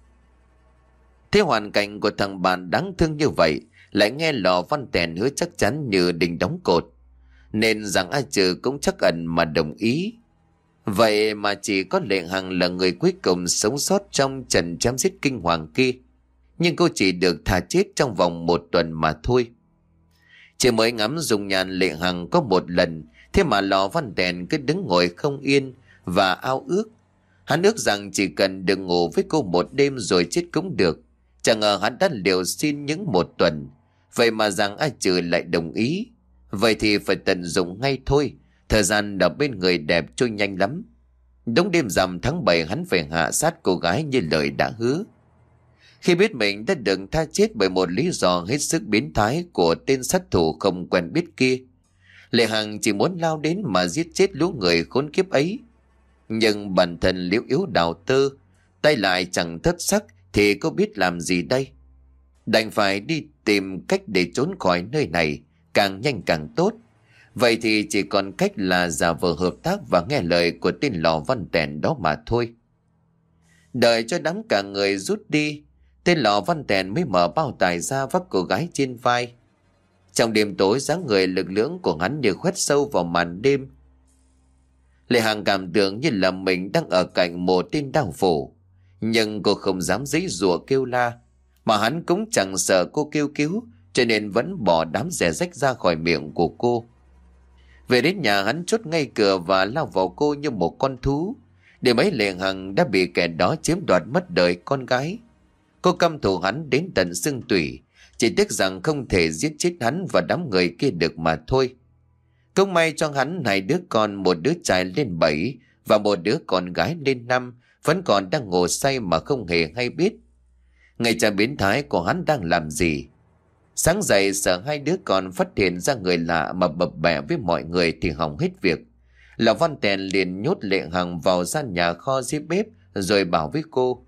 Thế hoàn cảnh của thằng bạn đáng thương như vậy, lại nghe Lò Văn Tẻn hứa chắc chắn như đình đóng cột, nên Giàng A Trừ cũng chắc ẩn mà đồng ý. Vậy mà chỉ có Lệ Hằng là người cuối cùng sống sót trong trận chém giết kinh hoàng kia. Nhưng cô chỉ được thả chết trong vòng một tuần mà thôi. Chỉ mới ngắm dung nhan Lệ Hằng có một lần, thế mà Lò Văn Tẻn cứ đứng ngồi không yên và ao ước. Hắn ước rằng chỉ cần được ngủ với cô một đêm rồi chết cũng được. Chẳng ngờ hắn đã liều xin những một tuần. Vậy mà Giàng A Trừ lại đồng ý. Vậy thì phải tận dụng ngay thôi. Thời gian ở bên người đẹp trôi nhanh lắm. Đúng đêm rằm tháng bảy, hắn phải hạ sát cô gái như lời đã hứa. Khi biết mình đã được tha chết bởi một lý do hết sức biến thái của tên sát thủ không quen biết kia, Lệ Hằng chỉ muốn lao đến mà giết chết lũ người khốn kiếp ấy. Nhưng bản thân liễu yếu đào tơ, tay lại chẳng thất sắc, thì cô biết làm gì đây? Đành phải đi tìm cách để trốn khỏi nơi này, càng nhanh càng tốt. Vậy thì chỉ còn cách là giả vờ hợp tác và nghe lời của tên Lò Văn Tẻn đó mà thôi. Đợi cho đám cả người rút đi, tên Lò Văn Tẻn mới mở bao tải ra vác cô gái trên vai. Trong đêm tối, dáng người lực lưỡng của hắn như khoét sâu vào màn đêm. Lệ Hằng cảm tưởng như là mình đang ở cạnh một tên đao phủ. Nhưng cô không dám giãy giụa kêu la, mà hắn cũng chẳng sợ cô kêu cứu, cho nên vẫn bỏ đám rẻ rách ra khỏi miệng của cô. Về đến nhà, hắn chốt ngay cửa và lao vào cô như một con thú. Để mấy Lệ Hằng đã bị kẻ đó chiếm đoạt mất đời con gái. Cô căm thù hắn đến tận xương tủy, chỉ tiếc rằng không thể giết chết hắn và đám người kia được mà thôi. Cũng may cho hắn hai đứa con, một đứa trai lên bảy và một đứa con gái lên năm, vẫn còn đang ngủ say mà không hề hay biết. Ngày cha biến thái của hắn đang làm gì? Sáng dậy sợ hai đứa con phát hiện ra người lạ mà bập bẹ với mọi người thì hỏng hết việc. Lão Văn Tèn liền nhốt Lệ Hằng vào gian nhà kho dưới bếp rồi bảo với cô: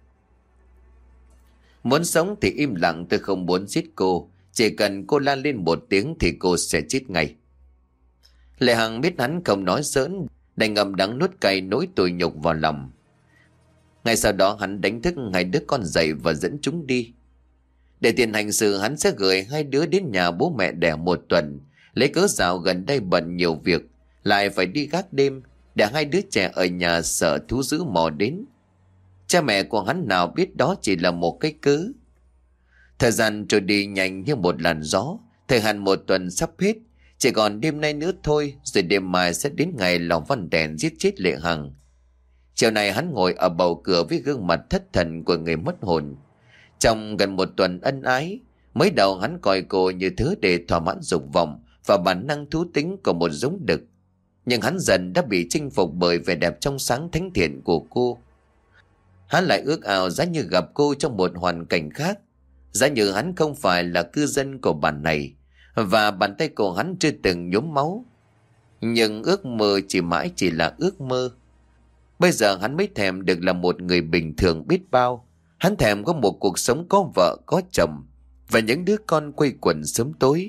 muốn sống thì im lặng, tôi không muốn giết cô. Chỉ cần cô la lên một tiếng thì cô sẽ chết ngay. Lệ Hằng biết hắn không nói giỡn, đành ngậm đắng nuốt cay nỗi tủi nhục vào lòng. Ngay sau đó hắn đánh thức hai đứa con dậy và dẫn chúng đi. Để tiền hành sự, hắn sẽ gửi hai đứa đến nhà bố mẹ đẻ một tuần, lấy cớ dạo gần đây bận nhiều việc, lại phải đi gác đêm, để hai đứa trẻ ở nhà sợ thú dữ mò đến. Cha mẹ của hắn nào biết đó chỉ là một cái cớ. Thời gian trôi đi nhanh như một làn gió. Thời hạn một tuần sắp hết, chỉ còn đêm nay nữa thôi, rồi đêm mai sẽ đến ngày Lão Văn Tèn giết chết Lệ Hằng. Chiều này hắn ngồi ở bầu cửa với gương mặt thất thần của người mất hồn. Trong gần một tuần ân ái, mới đầu hắn coi cô như thứ để thỏa mãn dục vọng và bản năng thú tính của một giống đực. Nhưng hắn dần đã bị chinh phục bởi vẻ đẹp trong sáng thánh thiện của cô. Hắn lại ước ao giá như gặp cô trong một hoàn cảnh khác, giá như hắn không phải là cư dân của bản này và bàn tay của hắn chưa từng nhuốm máu. Nhưng ước mơ chỉ mãi chỉ là ước mơ. Bây giờ hắn mới thèm được là một người bình thường biết bao. Hắn thèm có một cuộc sống có vợ có chồng và những đứa con quây quần sớm tối.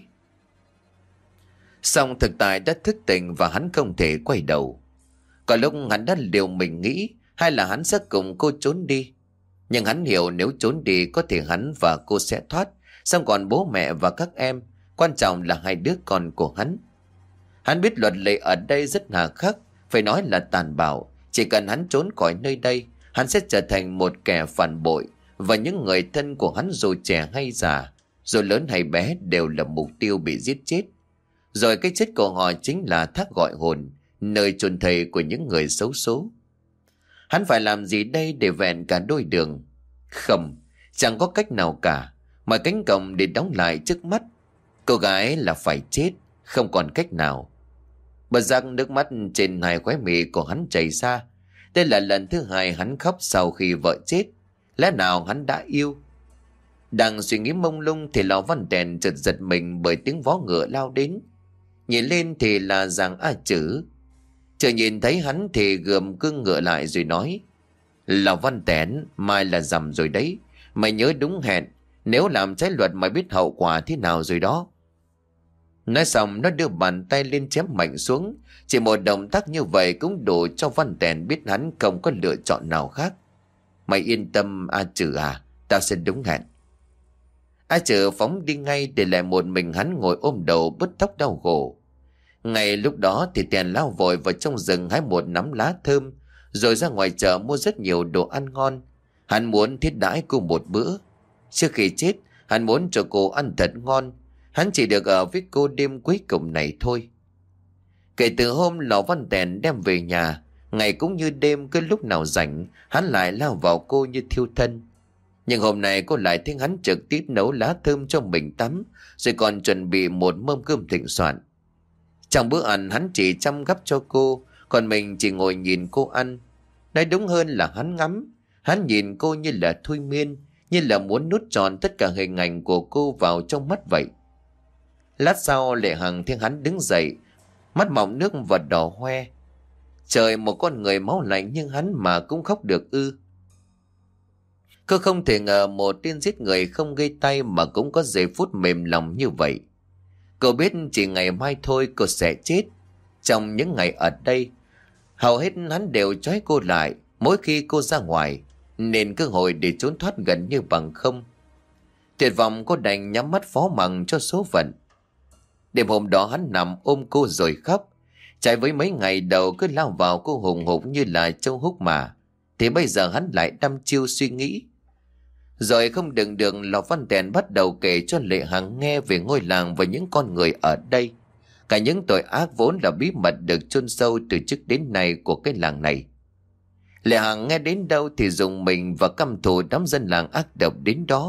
Song thực tại đã thức tỉnh và hắn không thể quay đầu. Có lúc hắn đã liều mình nghĩ hay là hắn sẽ cùng cô trốn đi. Nhưng hắn hiểu nếu trốn đi có thể hắn và cô sẽ thoát, xong còn bố mẹ và các em, quan trọng là hai đứa con của hắn. Hắn biết luật lệ ở đây rất hà khắc, phải nói là tàn bạo. Chỉ cần hắn trốn khỏi nơi đây, hắn sẽ trở thành một kẻ phản bội, và những người thân của hắn dù trẻ hay già, dù lớn hay bé đều là mục tiêu bị giết chết. Rồi cái chết của họ chính là thác gọi hồn, nơi chôn thây của những người xấu số. Hắn phải làm gì đây để vẹn cả đôi đường? Không, chẳng có cách nào cả. Mọi cánh cổng để đóng lại trước mắt. Cô gái là phải chết, không còn cách nào. Bất giác nước mắt trên hai khóe mi của hắn chảy ra. Đây là lần thứ hai hắn khóc sau khi vợ chết. Lẽ nào hắn đã yêu? Đang suy nghĩ mông lung thì Lão Văn Tèn chợt giật mình bởi tiếng vó ngựa lao đến. Nhìn lên thì là Giàng A Chử. Chờ nhìn thấy hắn thì gườm cương ngựa lại rồi nói: Lão Văn Tèn, mai là rằm rồi đấy. Mày nhớ đúng hẹn. Nếu làm trái luật mày biết hậu quả thế nào rồi đó. Nói xong nó đưa bàn tay lên chém mạnh xuống. Chỉ một động tác như vậy cũng đủ cho Văn Tèn biết hắn không có lựa chọn nào khác. Mày yên tâm A Chử à, tao sẽ đúng hẹn. A Chử phóng đi ngay, để lại một mình hắn ngồi ôm đầu bứt tóc đau khổ. Ngay lúc đó thì Tèn lao vội vào trong rừng hái một nắm lá thơm, rồi ra ngoài chợ mua rất nhiều đồ ăn ngon. Hắn muốn thiết đãi cô một bữa. Trước khi chết, hắn muốn cho cô ăn thật ngon. Hắn chỉ được ở với cô đêm cuối cùng này thôi. Kể từ hôm Lão Văn Tèn đem về nhà, ngày cũng như đêm, cứ lúc nào rảnh hắn lại lao vào cô như thiêu thân. Nhưng hôm nay cô lại thấy hắn trực tiếp nấu lá thơm cho mình tắm, rồi còn chuẩn bị một mâm cơm thịnh soạn. Trong bữa ăn hắn chỉ chăm gắp cho cô, còn mình chỉ ngồi nhìn cô ăn. Nói đúng hơn là hắn ngắm. Hắn nhìn cô như là thôi miên, như là muốn nuốt trọn tất cả hình ảnh của cô vào trong mắt vậy. Lát sau Lệ Hằng thấy hắn đứng dậy, mắt mọng nước và đỏ hoe. Trời, một con người máu lạnh nhưng hắn mà cũng khóc được ư? Cô không thể ngờ một tên giết người không gây tay mà cũng có giây phút mềm lòng như vậy. Cô biết chỉ ngày mai thôi cô sẽ chết. Trong những ngày ở đây, hầu hết hắn đều trói cô lại mỗi khi cô ra ngoài, nên cơ hội để trốn thoát gần như bằng không. Tuyệt vọng cô đành nhắm mắt phó mặc cho số phận. Đêm hôm đó hắn nằm ôm cô rồi khóc. Trái với mấy ngày đầu cứ lao vào cô hùng hục như là trâu húc mà, thì bây giờ hắn lại đăm chiêu suy nghĩ. Rồi không đừng đường, Lò Văn Tèn bắt đầu kể cho Lệ Hằng nghe về ngôi làng và những con người ở đây. Cả những tội ác vốn là bí mật được chôn sâu từ trước đến nay của cái làng này. Lệ Hằng nghe đến đâu thì dùng mình và căm thù đám dân làng ác độc đến đó.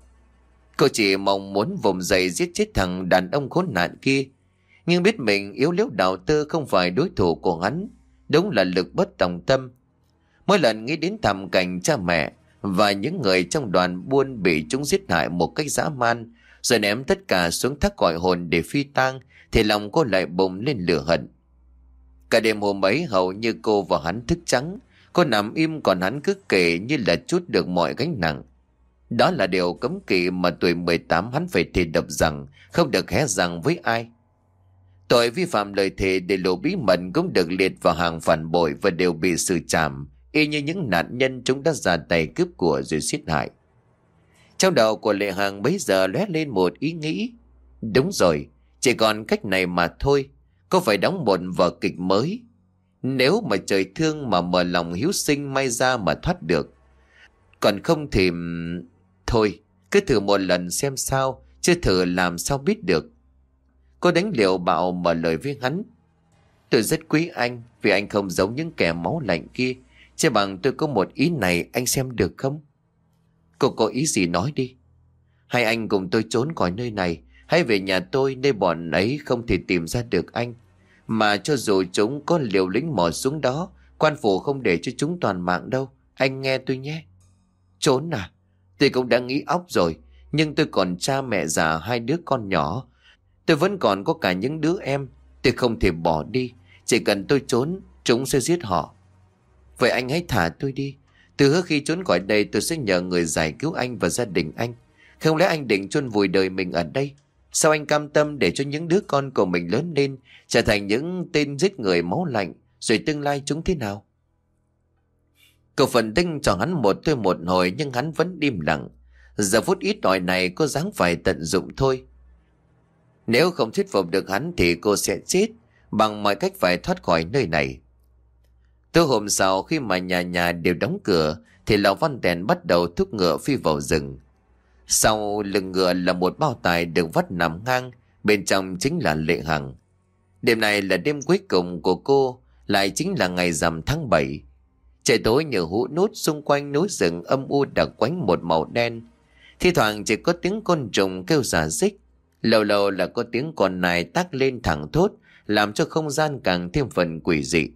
Cô chỉ mong muốn vùng dậy giết chết thằng đàn ông khốn nạn kia, nhưng biết mình yếu liếu đào tơ không phải đối thủ của hắn, đúng là lực bất tòng tâm. Mỗi lần nghĩ đến thảm cảnh cha mẹ và những người trong đoàn buôn bị chúng giết hại một cách dã man, rồi ném tất cả xuống thác gọi hồn để phi tang, thì lòng cô lại bùng lên lửa hận. Cả đêm hôm ấy hầu như cô và hắn thức trắng. Cô nằm im còn hắn cứ kể như là trút được mọi gánh nặng. Đó là điều cấm kỵ mà tuổi mười tám hắn phải thề độc rằng không được hé răng với ai. Tội vi phạm lời thề để lộ bí mật cũng được liệt vào hàng phản bội và đều bị xử trảm, y như những nạn nhân chúng đã ra tay cướp của rồi giết hại. Trong đầu của Lệ Hằng bấy giờ lóe lên một ý nghĩ. Đúng rồi, chỉ còn cách này mà thôi. Cô phải đóng một vở kịch mới. Nếu mà trời thương mà mở lòng hiếu sinh may ra mà thoát được. Còn không thì... Thôi, cứ thử một lần xem sao, chứ thử làm sao biết được. Cô đánh liều bạo mở lời với hắn. Tôi rất quý anh, vì anh không giống những kẻ máu lạnh kia. Chứ bằng tôi có một ý này, anh xem được không? Cô có ý gì nói đi. Hay anh cùng tôi trốn khỏi nơi này, hay về nhà tôi nơi bọn ấy không thể tìm ra được anh. Mà cho dù chúng có liều lĩnh mò xuống đó, quan phủ không để cho chúng toàn mạng đâu. Anh nghe tôi nhé. Trốn à? Tôi cũng đã nghĩ óc rồi. Nhưng tôi còn cha mẹ già, hai đứa con nhỏ. Tôi vẫn còn có cả những đứa em. Tôi không thể bỏ đi. Chỉ cần tôi trốn, chúng sẽ giết họ. Vậy anh hãy thả tôi đi. Từ hứa khi trốn khỏi đây tôi sẽ nhờ người giải cứu anh và gia đình anh. Không lẽ anh định chôn vùi đời mình ở đây? Sao anh cam tâm để cho những đứa con của mình lớn lên trở thành những tên giết người máu lạnh, rồi tương lai chúng thế nào? Cậu phân tích cho hắn một tôi một hồi, nhưng hắn vẫn im lặng. Giờ phút ít ỏi này cô dáng phải tận dụng thôi. Nếu không thuyết phục được hắn thì cô sẽ chết, bằng mọi cách phải thoát khỏi nơi này. Tối hôm sau khi mà nhà nhà đều đóng cửa thì Lò Văn Tèn bắt đầu thúc ngựa phi vào rừng. Sau lưng ngựa là một bao tải được vắt nằm ngang, bên trong chính là Lệ Hằng. Đêm này là đêm cuối cùng của cô, lại chính là ngày rằm tháng bảy. Trời tối như hũ nút, xung quanh núi rừng âm u đặc quánh một màu đen. Thi thoảng chỉ có tiếng côn trùng kêu rả rích, lâu lâu là có tiếng con nai tác lên thẳng thốt, làm cho không gian càng thêm phần quỷ dị.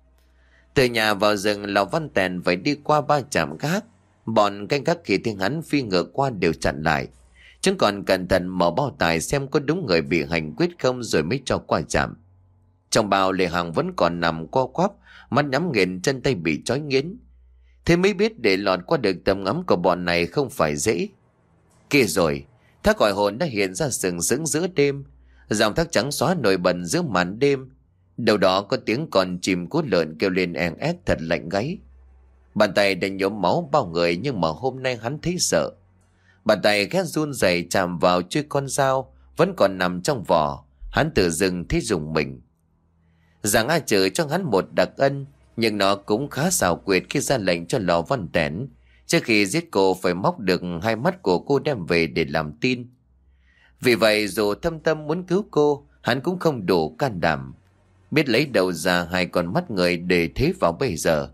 Từ nhà vào rừng, Lò Văn Tèn phải đi qua ba trạm gác. Bọn canh gác khi tiếng hắn phi ngựa qua đều chặn lại. Chúng còn cẩn thận mở bao tải xem có đúng người bị hành quyết không rồi mới cho qua trạm. Trong bao Lệ Hằng vẫn còn nằm co quắp, mắt nhắm nghiền, chân tay bị trói nghiến. Thế mới biết để lọt qua được tầm ngắm của bọn này không phải dễ. Kia rồi, thác gọi hồn đã hiện ra sừng sững giữa đêm. Dòng thác trắng xóa nổi bật giữa màn đêm. Đầu đó có tiếng con chim cút lợn kêu lên eng ép thật lạnh gáy. Bàn tay đã nhuốm máu bao người, nhưng mà hôm nay hắn thấy sợ. Bàn tay khẽ run rẩy chạm vào chuôi con dao vẫn còn nằm trong vỏ. Hắn tự dưng thấy rùng mình. Giàng A Trừ cho hắn một đặc ân, nhưng nó cũng khá xảo quyệt khi ra lệnh cho Lò Văn Tèn trước khi giết cô phải móc được hai mắt của cô đem về để làm tin. Vì vậy dù thâm tâm muốn cứu cô, hắn cũng không đủ can đảm, biết lấy đầu ra hai con mắt người để thế vào bây giờ.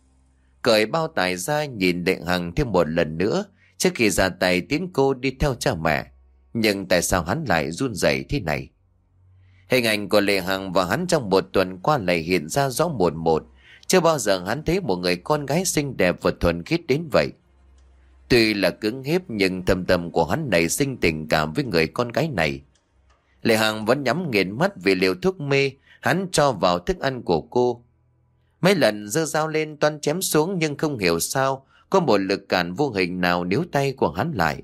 Cởi bao tải ra nhìn Lệ Hằng thêm một lần nữa trước khi ra tay tiến cô đi theo cha mẹ. Nhưng tại sao hắn lại run rẩy thế này? Hình ảnh của Lệ Hằng và hắn trong một tuần qua lại hiện ra rõ một một. Chưa bao giờ hắn thấy một người con gái xinh đẹp và thuần khiết đến vậy. Tuy là cứng hiếp nhưng thâm tâm của hắn nảy sinh tình cảm với người con gái này. Lệ Hằng vẫn nhắm nghiền mắt vì liều thuốc mê hắn cho vào thức ăn của cô. Mấy lần giơ dao lên toan chém xuống, nhưng không hiểu sao có một lực cản vô hình nào níu tay của hắn lại.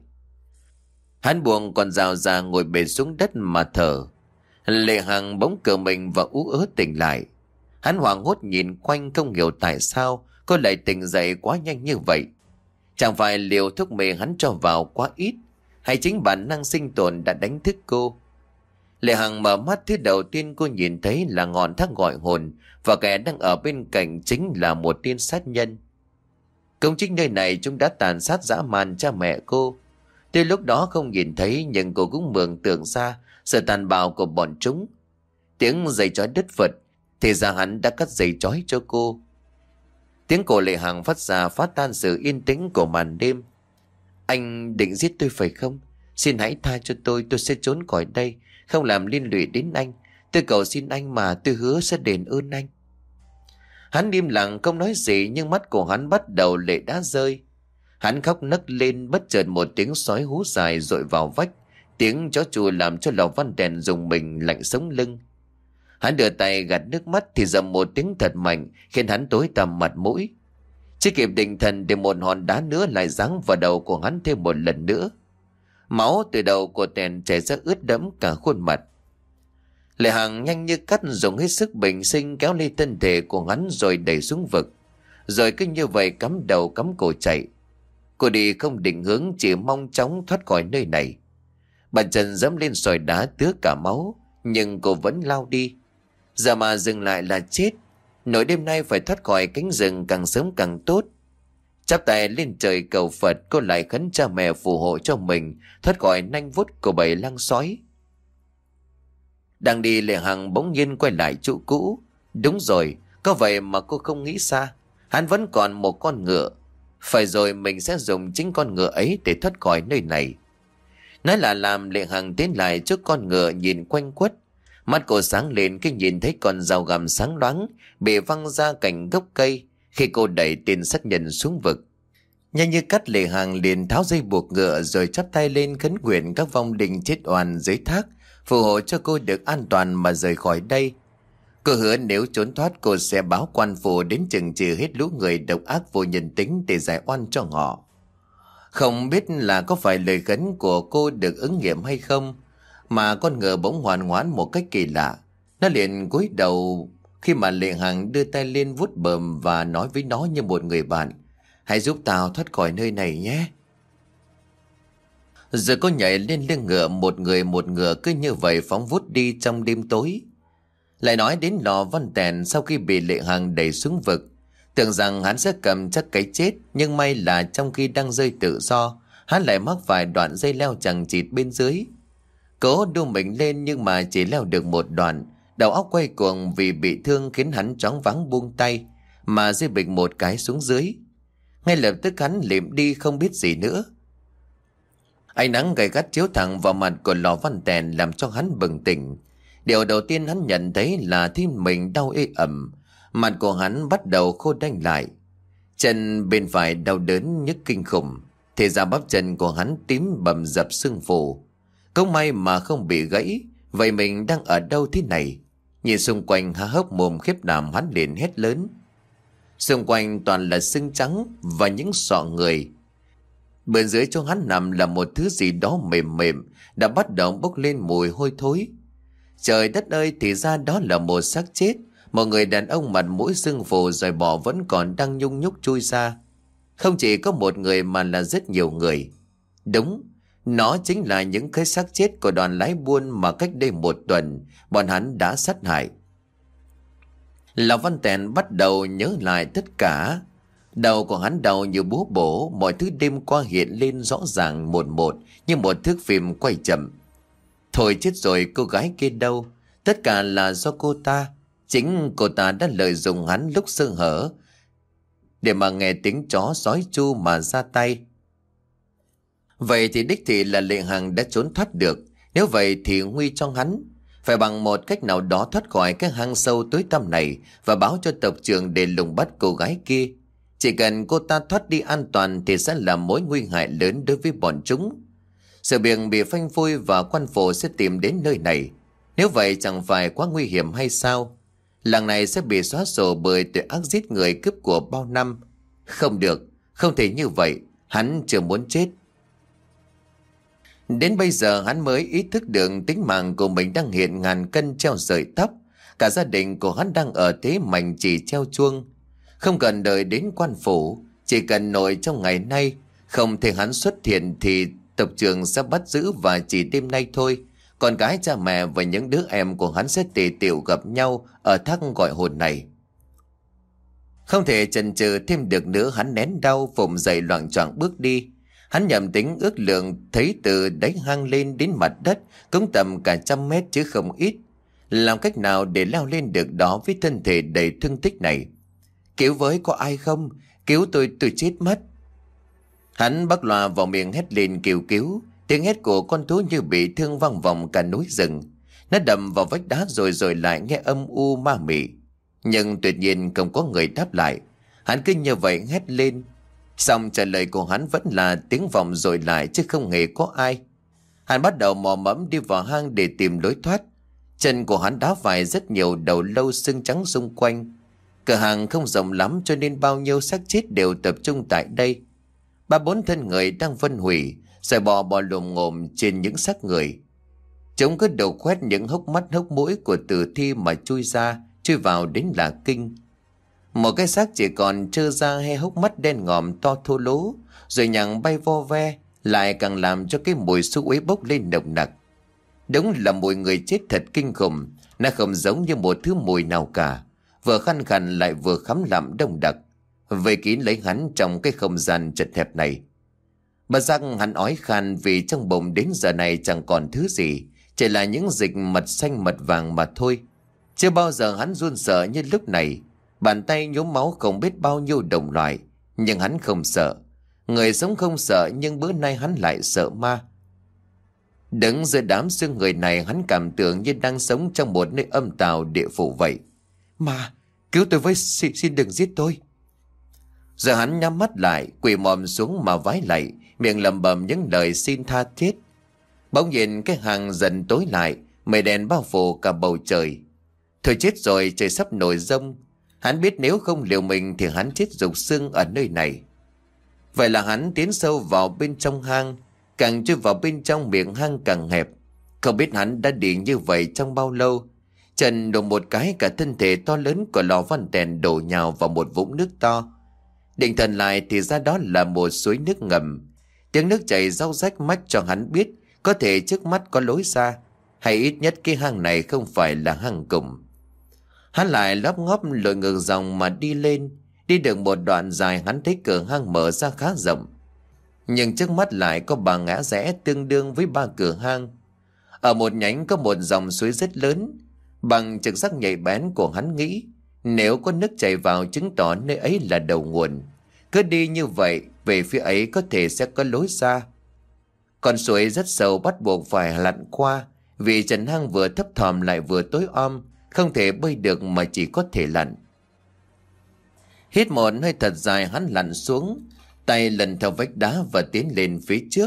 Hắn buông con dao ra ngồi bệt xuống đất mà thở. Lệ Hằng bỗng cờ mình và ú ớ tỉnh lại. Hắn hoảng hốt nhìn quanh, không hiểu tại sao cô lại tỉnh dậy quá nhanh như vậy. Chẳng phải liều thuốc mê hắn cho vào quá ít, hay chính bản năng sinh tồn đã đánh thức cô? Lệ Hằng mở mắt, thứ đầu tiên cô nhìn thấy là ngọn thác gọi hồn, và kẻ đang ở bên cạnh chính là một tên sát nhân. Công chính nơi này chúng đã tàn sát dã man cha mẹ cô. Tuy lúc đó không nhìn thấy, nhưng cô cũng mường tượng ra sự tàn bạo của bọn chúng. Tiếng giày chói đứt phật, thì ra hắn đã cắt giày chói cho cô. Tiếng của Lệ Hằng phát ra phá tan sự yên tĩnh của màn đêm. Anh định giết tôi phải không? Xin hãy tha cho tôi, tôi sẽ trốn khỏi đây, không làm liên lụy đến anh. Tôi cầu xin anh mà, tôi hứa sẽ đền ơn anh. Hắn im lặng không nói gì, nhưng mắt của hắn bắt đầu lệ đã rơi. Hắn khóc nấc lên, bất chợt một tiếng sói hú dài dội vào vách. Tiếng chó chùa làm cho Lò Văn Đèn dùng mình lạnh sống lưng. Hắn đưa tay gạt nước mắt thì dầm một tiếng thật mạnh, khiến hắn tối tăm mặt mũi. Chưa kịp định thần thì một hòn đá nữa lại giáng vào đầu của hắn thêm một lần nữa. Máu từ đầu của Đèn chảy ra ướt đẫm cả khuôn mặt. Lệ Hằng nhanh như cắt dùng hết sức bình sinh kéo lên thân thể của hắn rồi đẩy xuống vực. Rồi cứ như vậy cắm đầu cắm cổ chạy. Cô đi không định hướng, chỉ mong chóng thoát khỏi nơi này. Bàn chân dẫm lên sỏi đá tứa cả máu, nhưng cô vẫn lao đi. Giờ mà dừng lại là chết. Nỗi đêm nay phải thoát khỏi cánh rừng càng sớm càng tốt. Chắp tay lên trời cầu Phật, cô lại khấn cha mẹ phù hộ cho mình thoát khỏi nanh vuốt của bầy lang sói. Đang đi, Lệ Hằng bỗng nhiên quay lại chỗ cũ. Đúng rồi, có vậy mà cô không nghĩ xa. Hắn vẫn còn một con ngựa. Phải rồi, mình sẽ dùng chính con ngựa ấy để thoát khỏi nơi này. Nói là làm, Lệ Hằng tiến lại trước con ngựa nhìn quanh quất. Mắt cô sáng lên khi nhìn thấy con dao găm sáng loáng bị văng ra cạnh gốc cây khi cô đẩy tên sát nhân xuống vực. Nhanh như cắt, Lệ Hằng liền tháo dây buộc ngựa rồi chắp tay lên khấn nguyện các vong linh chết oan dưới thác phù hộ cho cô được an toàn mà rời khỏi đây. Cô hứa nếu trốn thoát, cô sẽ báo quan phủ đến trừng trị hết lũ người độc ác vô nhân tính để giải oan cho họ. Không biết là có phải lời khấn của cô được ứng nghiệm hay không, mà con ngựa bỗng hoàn ngoán một cách kỳ lạ. Nó liền cúi đầu khi mà Lệ Hằng đưa tay lên vuốt bờm và nói với nó như một người bạn: hãy giúp tao thoát khỏi nơi này nhé. Rồi cô nhảy lên lưng ngựa, một người một ngựa cứ như vậy phóng vút đi trong đêm tối. Lại nói đến Lò Văn Đèn, sau khi bị Lệ Hằng đẩy xuống vực, tưởng rằng hắn sẽ cầm chắc cái chết, nhưng may là trong khi đang rơi tự do, hắn lại mắc phải đoạn dây leo chằng chịt bên dưới. Cố đu mình lên nhưng mà chỉ leo được một đoạn, đầu óc quay cuồng vì bị thương khiến hắn choáng váng buông tay, mà rơi bịch một cái xuống dưới. Ngay lập tức hắn lịm đi không biết gì nữa. Ánh nắng gay gắt chiếu thẳng vào mặt của Lò Văn Đèn làm cho hắn bừng tỉnh. Điều đầu tiên hắn nhận thấy là tim mình đau ê ẩm, mặt của hắn bắt đầu khô đanh lại. Chân bên phải đau đớn nhức kinh khủng, thì ra bắp chân của hắn tím bầm dập sưng phù. Không may mà không bị gãy. Vậy mình đang ở đâu thế này? Nhìn xung quanh há hốc mồm khiếp đảm, hắn liền hét lớn. Xung quanh toàn là xương trắng và những sọ người. Bên dưới chỗ hắn nằm là một thứ gì đó mềm mềm, đã bắt đầu bốc lên mùi hôi thối. Trời đất ơi, thì ra đó là một xác chết. Một người đàn ông mặt mũi sưng phù rồi bỏ vẫn còn đang nhung nhúc chui ra. Không chỉ có một người mà là rất nhiều người. Đúng, nó chính là những cái xác chết của đoàn lái buôn mà cách đây một tuần bọn hắn đã sát hại. Lò Văn Đèn bắt đầu nhớ lại tất cả. Đầu của hắn đau như búa bổ, mọi thứ đêm qua hiện lên rõ ràng một một như một thước phim quay chậm. Thôi chết rồi, cô gái kia đâu? Tất cả là do cô ta. Chính cô ta đã lợi dụng hắn lúc sơ hở để mà nghe tiếng chó sói chu mà ra tay. Vậy thì đích thị là Lệ Hằng đã trốn thoát được. Nếu vậy thì nguy cho hắn. Phải bằng một cách nào đó thoát khỏi cái hang sâu tối tăm này và báo cho tộc trưởng để lùng bắt cô gái kia. Chỉ cần cô ta thoát đi an toàn thì sẽ là mối nguy hại lớn đối với bọn chúng. Sự việc bị phanh phui và quan phủ sẽ tìm đến nơi này. Nếu vậy chẳng phải quá nguy hiểm hay sao? Làng này sẽ bị xóa sổ bởi tội ác giết người cướp của bao năm. Không được, không thể như vậy. Hắn chưa muốn chết. Đến bây giờ hắn mới ý thức được tính mạng của mình đang hiện ngàn cân treo sợi tóc. Cả gia đình của hắn đang ở thế mạnh chỉ treo chuông. Không cần đợi đến quan phủ, chỉ cần nội trong ngày nay không thể hắn xuất hiện thì tộc trưởng sẽ bắt giữ, và chỉ đêm nay thôi Con gái cha mẹ và những đứa em của hắn sẽ tề tựu gặp nhau ở thác gọi hồn này. Không thể chần chừ thêm được nữa, hắn nén đau vùng dậy loạng choạng bước đi. Hắn nhầm tính ước lượng thấy từ đáy hang lên đến mặt đất cũng tầm cả trăm mét chứ không ít. Làm cách nào để leo lên được đó với thân thể đầy thương tích này? Cứu với, có ai không? Cứu tôi, tôi chết mất. Hắn bắt loa vào miệng hét lên kêu cứu. Tiếng hét của con thú như bị thương vang vọng cả núi rừng. Nó đầm vào vách đá rồi rồi lại nghe âm u ma mị. Nhưng tuyệt nhiên không có người đáp lại. Hắn cứ như vậy hét lên. Xong trả lời của hắn vẫn là tiếng vọng rồi lại chứ không hề có ai. Hắn bắt đầu mò mẫm đi vào hang để tìm lối thoát. Chân của hắn đá phải rất nhiều đầu lâu xương trắng xung quanh. Cửa hàng không rộng lắm cho nên bao nhiêu xác chết đều tập trung tại đây. Ba bốn thân người đang phân hủy, rồi bò bò lồm ngồm trên những xác người. Chúng cứ đầu khoét những hốc mắt hốc mũi của tử thi mà chui ra, chui vào đến là kinh. Một cái xác chỉ còn trơ ra hay hốc mắt đen ngòm to thô lố, rồi nhằng bay vo ve, lại càng làm cho cái mùi xú uế bốc lên nồng nặc. Đúng là mùi người chết thật kinh khủng, nó không giống như một thứ mùi nào cả, vừa khăn khàn lại vừa khắm lặng đông đặc, vây kín lấy hắn trong cái không gian chật hẹp này. Bất giác hắn ói khan vì trong bụng đến giờ này chẳng còn thứ gì, chỉ là những dịch mật xanh mật vàng mà thôi. Chưa bao giờ hắn run sợ như lúc này. Bàn tay nhuốm máu không biết bao nhiêu đồng loại, nhưng hắn không sợ. Người sống không sợ, nhưng bữa nay hắn lại sợ ma. Đứng giữa đám xương người này, hắn cảm tưởng như đang sống trong một nơi âm tào địa phủ vậy. Ma, cứu tôi với, xin, xin đừng giết tôi. Giờ hắn nhắm mắt lại, quỳ mọm xuống mà vái lạy, miệng lẩm bẩm những lời xin tha chết. Bỗng nhiên cái hàng dần tối lại, mây đen bao phủ cả bầu trời. Thôi chết rồi, trời sắp nổi giông. Hắn biết nếu không liều mình thì hắn chết rục xương ở nơi này. Vậy là hắn tiến sâu vào bên trong hang, càng chui vào bên trong miệng hang càng hẹp. Không biết hắn đã đi như vậy trong bao lâu. Trần đụng một cái, cả thân thể to lớn của Lò Văn Tèn đổ nhào vào một vũng nước to. Định thần lại thì ra đó là một suối nước ngầm. Tiếng nước chảy rau rách mắt cho hắn biết có thể trước mắt có lối ra, hay ít nhất cái hang này không phải là hang cùng. Hắn lại lóp ngóp lội ngược dòng mà đi lên. Đi được một đoạn dài, hắn thấy cửa hang mở ra khá rộng, nhưng trước mắt lại có ba ngã rẽ tương đương với ba cửa hang. Ở một nhánh có một dòng suối rất lớn. Bằng trực giác nhạy bén của hắn nghĩ, nếu có nước chảy vào chứng tỏ nơi ấy là đầu nguồn. Cứ đi như vậy, về phía ấy có thể sẽ có lối ra. Con suối rất sâu, bắt buộc phải lặn qua, vì trần hang vừa thấp thỏm lại vừa tối om, không thể bơi được mà chỉ có thể lặn. Hít một hơi thật dài, hắn lặn xuống, tay lần theo vách đá và tiến lên phía trước.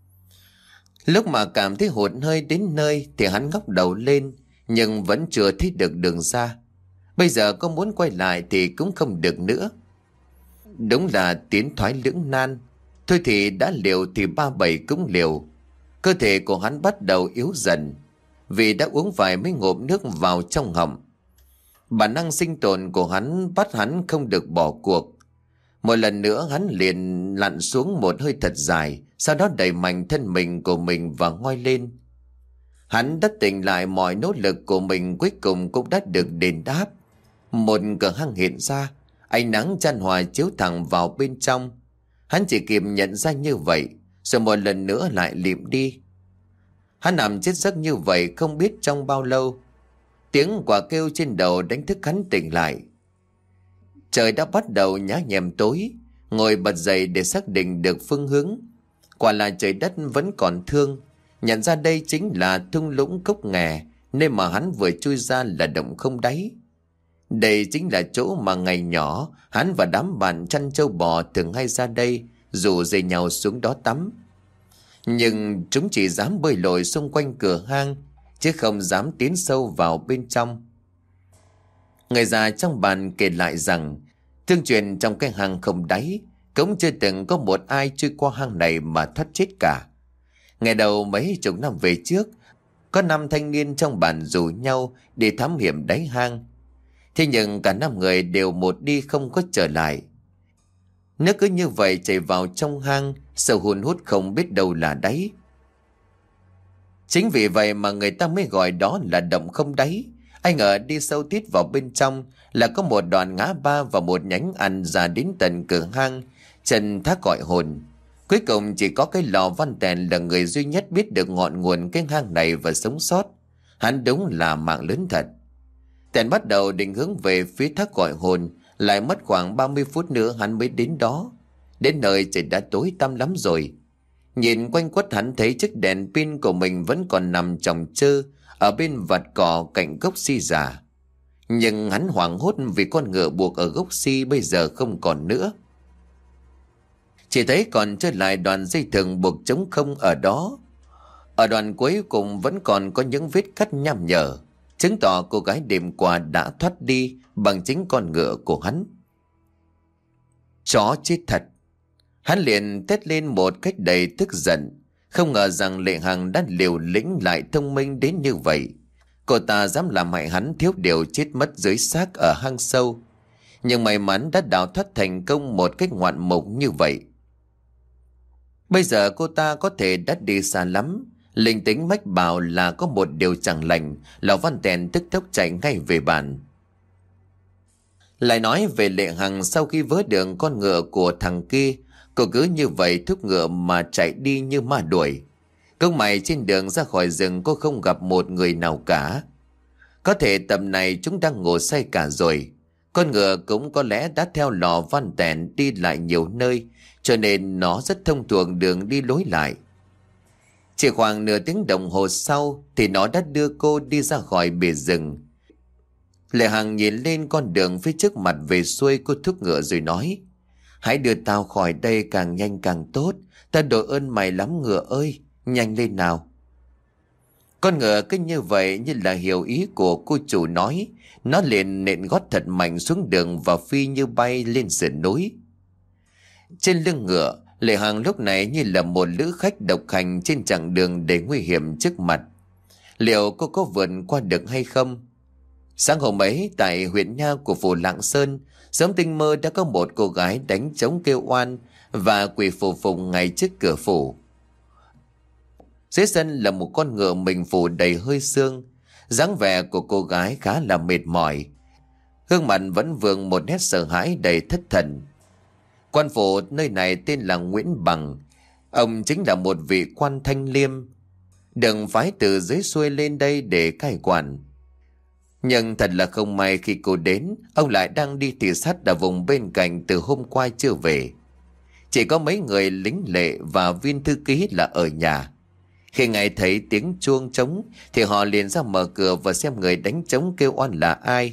Lúc mà cảm thấy hụt hơi đến nơi thì hắn ngóc đầu lên, nhưng vẫn chưa thấy được đường ra. Bây giờ có muốn quay lại thì cũng không được nữa. Đúng là tiến thoái lưỡng nan. Thôi thì đã liều thì ba bảy cũng liều. Cơ thể của hắn bắt đầu yếu dần, vì đã uống vài mấy ngụm nước vào trong họng. Bản năng sinh tồn của hắn bắt hắn không được bỏ cuộc. Một lần nữa hắn liền lặn xuống một hơi thật dài, sau đó đẩy mạnh thân mình của mình và ngoi lên. Hắn đã tỉnh lại, mọi nỗ lực của mình cuối cùng cũng đã được đền đáp. Một cửa hang hiện ra, ánh nắng chan hòa chiếu thẳng vào bên trong. Hắn chỉ kịp nhận ra như vậy, rồi một lần nữa lại lịm đi. Hắn nằm chết giấc như vậy không biết trong bao lâu. Tiếng quả kêu trên đầu đánh thức hắn tỉnh lại. Trời đã bắt đầu nhá nhem tối. Ngồi bật dậy để xác định được phương hướng. Quả là trời đất vẫn còn thương. Nhận ra đây chính là thung lũng Cốc Nghè, nơi mà hắn vừa chui ra là động không đáy. Đây chính là chỗ mà ngày nhỏ hắn và đám bạn chăn trâu bò thường hay ra đây rủ dây nhau xuống đó tắm. Nhưng chúng chỉ dám bơi lội xung quanh cửa hang, chứ không dám tiến sâu vào bên trong. Người già trong bàn kể lại rằng tương truyền trong cái hang không đáy cũng chưa từng có một ai chui qua hang này mà thoát chết cả. Ngày đầu mấy chục năm về trước, có năm thanh niên trong bản rủ nhau đi thám hiểm đáy hang. Thế nhưng cả năm người đều một đi không có trở lại. Nước cứ như vậy chảy vào trong hang, sâu hun hút không biết đâu là đáy. Chính vì vậy mà người ta mới gọi đó là động không đáy. Ai ngờ đi sâu tít vào bên trong là có một đoạn ngã ba và một nhánh ăn ra đến tận cửa hang Trần Thác gọi hồn. Cuối cùng chỉ có cái Lò Văn Tèn là người duy nhất biết được ngọn nguồn cái hang này và sống sót. Hắn đúng là mạng lớn thật. Tèn bắt đầu định hướng về phía thác gọi hồn. Lại mất khoảng ba mươi phút nữa hắn mới đến đó. Đến nơi trời đã tối tăm lắm rồi. Nhìn quanh quất hắn thấy chiếc đèn pin của mình vẫn còn nằm chồng chơ ở bên vạt cỏ cạnh gốc si già. Nhưng hắn hoảng hốt vì con ngựa buộc ở gốc si bây giờ không còn nữa. Chỉ thấy còn trơ lại đoạn dây thừng buộc trống không ở đó. Ở đoạn cuối cùng vẫn còn có những vết cắt nham nhở, chứng tỏ cô gái đêm qua đã thoát đi bằng chính con ngựa của hắn. Chó chết thật! Hắn liền thét lên một cách đầy tức giận. Không ngờ rằng Lệ Hằng đã liều lĩnh lại thông minh đến như vậy. Cô ta dám làm hại hắn thiếu điều chết mất dưới xác ở hang sâu. Nhưng may mắn đã đào thoát thành công một cách ngoạn mục như vậy. Bây giờ cô ta có thể đã đi xa lắm. Linh tính mách bảo là có một điều chẳng lành. Lò Văn Tèn tức tốc chạy ngay về bàn. Lại nói về Lệ Hằng, sau khi vớ được con ngựa của thằng kia, cô cứ như vậy thúc ngựa mà chạy đi như ma đuổi. Công mày trên đường ra khỏi rừng cô không gặp một người nào cả. Có thể tầm này chúng đang ngủ say cả rồi. Con ngựa cũng có lẽ đã theo Lò Văn Tèn đi lại nhiều nơi, cho nên nó rất thông thuộc đường đi lối lại. Chỉ khoảng nửa tiếng đồng hồ sau thì nó đã đưa cô đi ra khỏi bìa rừng. Lệ Hằng nhìn lên con đường phía trước mặt về xuôi, cô thúc ngựa rồi nói: Hãy đưa tao khỏi đây càng nhanh càng tốt. Ta đội ơn mày lắm ngựa ơi, nhanh lên nào. Con ngựa cứ như vậy như là hiểu ý của cô chủ nói. Nó liền nện gót thật mạnh xuống đường và phi như bay lên sườn núi. Trên lưng ngựa, Lệ Hằng lúc này như là một lữ khách độc hành trên chặng đường đầy nguy hiểm trước mặt. Liệu cô có vượt qua được hay không? Sáng hôm ấy tại huyện nha của phủ Lạng Sơn, sớm tinh mơ đã có một cô gái đánh trống kêu oan và quỳ phù phụng ngay trước cửa phủ. Dưới sân là một con ngựa mình phủ đầy hơi xương. Dáng vẻ của cô gái khá là mệt mỏi. Gương mặt vẫn vương một nét sợ hãi đầy thất thần. Quan phủ nơi này tên là Nguyễn Bằng. Ông chính là một vị quan thanh liêm, đừng phái từ dưới xuôi lên đây để cai quản. Nhưng thật là không may khi cô đến, ông lại đang đi thị sát ở vùng bên cạnh từ hôm qua chưa về. Chỉ có mấy người lính lệ và viên thư ký là ở nhà. Khi nghe thấy tiếng chuông trống thì họ liền ra mở cửa và xem người đánh trống kêu oan là ai.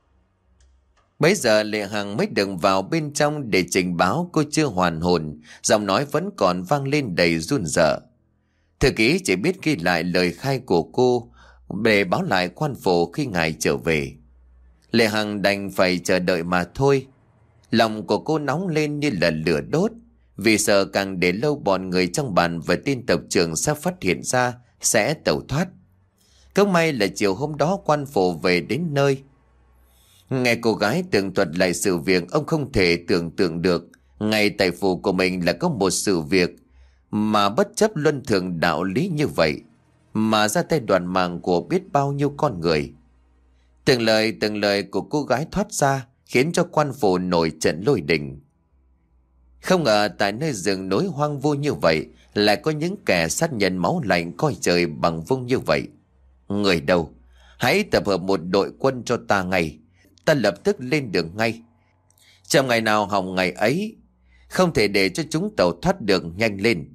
Bấy giờ Lệ Hằng mới được vào bên trong để trình báo cô chưa hoàn hồn, giọng nói vẫn còn vang lên đầy run rợ. Thư ký chỉ biết ghi lại lời khai của cô để báo lại quan phủ khi ngài trở về. Lệ Hằng đành phải chờ đợi mà thôi. Lòng của cô nóng lên như là lửa đốt, vì sợ càng để lâu bọn người trong bàn và tin tộc trưởng sẽ phát hiện ra sẽ tẩu thoát. Không may là chiều hôm đó quan phủ về đến nơi. Nghe cô gái tường thuật lại sự việc, ông không thể tưởng tượng được ngay tại phủ của mình là có một sự việc mà bất chấp luân thường đạo lý như vậy mà ra tay đoạt mạng của biết bao nhiêu con người. Từng lời từng lời của cô gái thoát ra khiến cho quan phủ nổi trận lôi đình. Không ngờ tại nơi rừng núi hoang vu như vậy lại có những kẻ sát nhân máu lạnh coi trời bằng vung như vậy. Người đâu? Hãy tập hợp một đội quân cho ta ngay. Ta lập tức lên đường ngay. Trong ngày nào hỏng ngày ấy, không thể để cho chúng tàu thoát được, nhanh lên.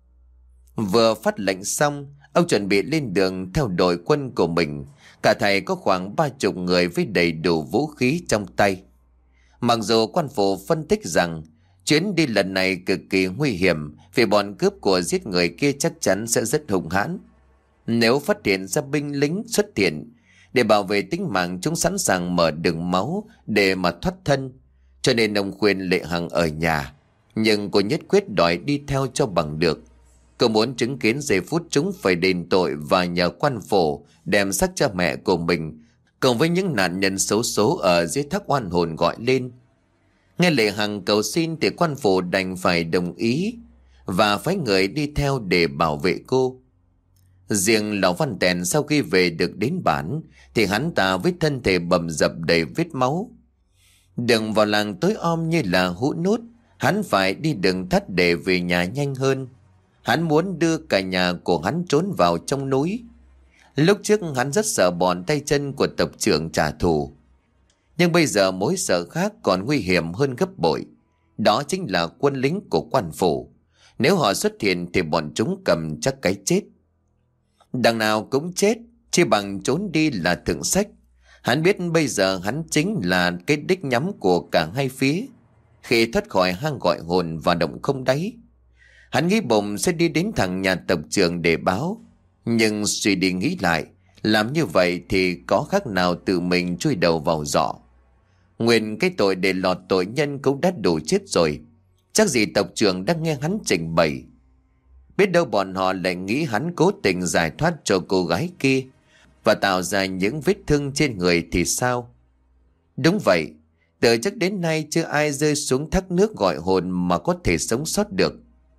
Vừa phát lệnh xong, ông chuẩn bị lên đường theo đội quân của mình. Cả thầy có khoảng ba chục người với đầy đủ vũ khí trong tay. Mặc dù quan phủ phân tích rằng chuyến đi lần này cực kỳ nguy hiểm vì bọn cướp của giết người kia chắc chắn sẽ rất hung hãn. Nếu phát hiện ra binh lính xuất hiện để bảo vệ tính mạng, chúng sẵn sàng mở đường máu để mà thoát thân. Cho nên ông khuyên Lệ Hằng ở nhà, nhưng cô nhất quyết đòi đi theo cho bằng được. Cô muốn chứng kiến giây phút chúng phải đền tội và nhờ quan phủ đem xác cha mẹ của mình cùng với những nạn nhân xấu số ở dưới thác oan hồn gọi lên. Nghe Lệ Hằng cầu xin thì quan phủ đành phải đồng ý và phái người đi theo để bảo vệ cô. Riêng lão Văn Tèn sau khi về được đến bản thì hắn ta với thân thể bầm dập đầy vết máu. Đường vào làng tối om như là hũ nút, hắn phải đi đường tắt để về nhà nhanh hơn. Hắn muốn đưa cả nhà của hắn trốn vào trong núi. Lúc trước hắn rất sợ bọn tay chân của tộc trưởng trả thù, nhưng bây giờ mối sợ khác còn nguy hiểm hơn gấp bội. Đó chính là quân lính của quan phủ. Nếu họ xuất hiện thì bọn chúng cầm chắc cái chết. Đằng nào cũng chết, chỉ bằng trốn đi là thượng sách. Hắn biết bây giờ hắn chính là cái đích nhắm của cả hai phía khi thoát khỏi hang gọi hồn và động không đáy. Hắn nghĩ bụng sẽ đi đến thẳng nhà tộc trưởng để báo, nhưng suy đi nghĩ lại, làm như vậy thì có khác nào tự mình chui đầu vào giỏ. Nguyên cái tội để lọt tội nhân cũng đã đủ chết rồi. Chắc gì tộc trưởng đang nghe hắn trình bày. Biết đâu bọn họ lại nghĩ hắn cố tình giải thoát cho cô gái kia và tạo ra những vết thương trên người thì sao? Đúng vậy, từ trước đến nay chưa ai rơi xuống thác nước gọi hồn mà có thể sống sót được.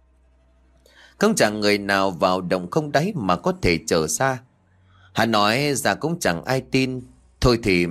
Không chẳng người nào vào động không đáy mà có thể trở xa. Hắn nói ra cũng chẳng ai tin. Thôi thì...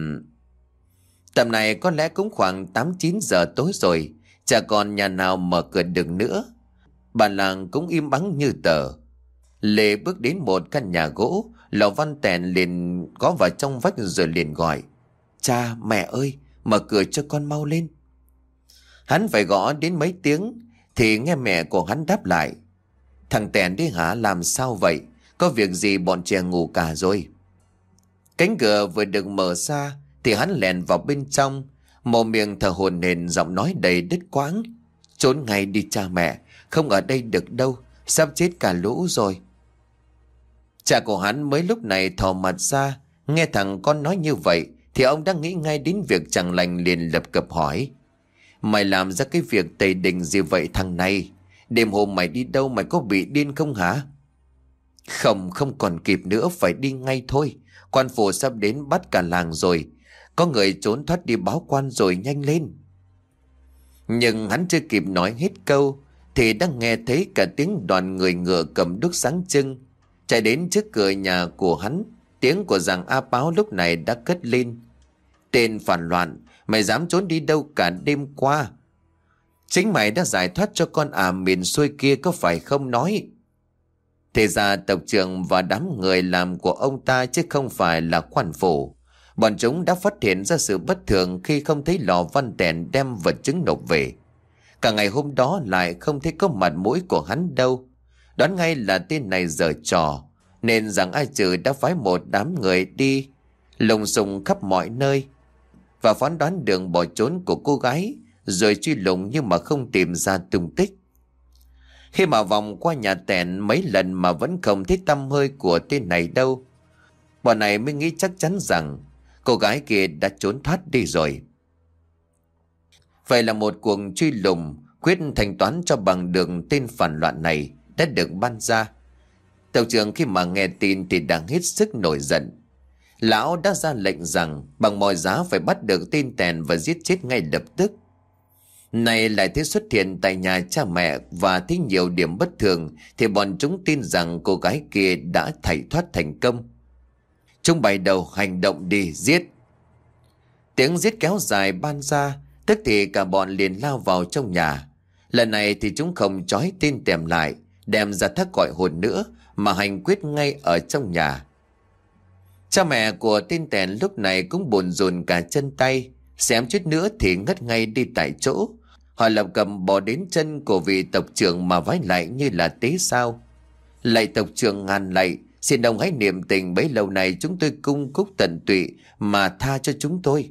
Tầm này có lẽ cũng khoảng tám chín giờ tối rồi, chả còn nhà nào mở cửa được nữa. Bản làng cũng im ắng như tờ. Lê bước đến một căn nhà gỗ, lão Văn Tèn liền gõ vào trong vách rồi liền gọi: Cha, mẹ ơi, mở cửa cho con mau lên. Hắn phải gõ đến mấy tiếng thì nghe mẹ của hắn đáp lại: Thằng Tèn đi hả, làm sao vậy? Có việc gì bọn trẻ ngủ cả rồi? Cánh cửa vừa được mở ra thì hắn lèn vào bên trong, mồm miệng thở hổn hển, giọng nói đầy đứt quãng: Trốn ngay đi cha mẹ, không ở đây được đâu, sắp chết cả lũ rồi. Cha của hắn mới lúc này thò mặt ra, nghe thằng con nói như vậy thì ông đang nghĩ ngay đến việc chẳng lành, liền lập cập hỏi: Mày làm ra cái việc tày đình gì vậy thằng này? Đêm hôm mày đi đâu, mày có bị điên không hả? Không, không còn kịp nữa, phải đi ngay thôi. Quan phủ sắp đến bắt cả làng rồi. Có người trốn thoát đi báo quan rồi, nhanh lên. Nhưng hắn chưa kịp nói hết câu thì đã nghe thấy cả tiếng đoàn người ngựa cầm đuốc sáng trưng chạy đến trước cửa nhà của hắn. Tiếng của giàng A Páo lúc này đã cất lên: Tên phản loạn, mày dám trốn đi đâu cả đêm qua? Chính mày đã giải thoát cho con ả miền xuôi kia có phải không nói? Thế ra tộc trưởng và đám người làm của ông ta chứ không phải là quan phủ. Bọn chúng đã phát hiện ra sự bất thường khi không thấy lò Văn Tèn đem vật chứng nộp về. Cả ngày hôm đó lại không thấy có mặt mũi của hắn đâu. Đoán ngay là tên này giở trò, nên rằng ai trừ đã phái một đám người đi lùng xùng khắp mọi nơi và phán đoán đường bỏ trốn của cô gái, rồi truy lùng nhưng mà không tìm ra tung tích. Khi mà vòng qua nhà Tèn mấy lần mà vẫn không thấy tăm hơi của tên này đâu, bọn này mới nghĩ chắc chắn rằng cô gái kia đã trốn thoát đi rồi. Vậy là một cuộc truy lùng quyết thanh toán cho bằng được tên phản loạn này đã được ban ra. Tộc trưởng khi mà nghe tin thì đang hết sức nổi giận. Lão đã ra lệnh rằng bằng mọi giá phải bắt được tên Tèn và giết chết ngay lập tức. Này lại thấy xuất hiện tại nhà cha mẹ và thấy nhiều điểm bất thường thì bọn chúng tin rằng cô gái kia đã thảy thoát thành công. Chúng bày đầu hành động đi giết. Tiếng giết kéo dài ban ra, tức thì cả bọn liền lao vào trong nhà. Lần này thì chúng không trói tên Tèn lại, đem ra thác gọi hồn nữa mà hành quyết ngay ở trong nhà. Cha mẹ của tên Tèn lúc này cũng bồn rồn cả chân tay, xém chút nữa thì ngất ngay đi tại chỗ. Họ lập cầm bỏ đến chân của vị tộc trưởng mà vái lại như là tế sao: Lạy tộc trưởng ngàn lạy, xin ông hãy niệm tình bấy lâu này chúng tôi cung cúc tận tụy mà tha cho chúng tôi.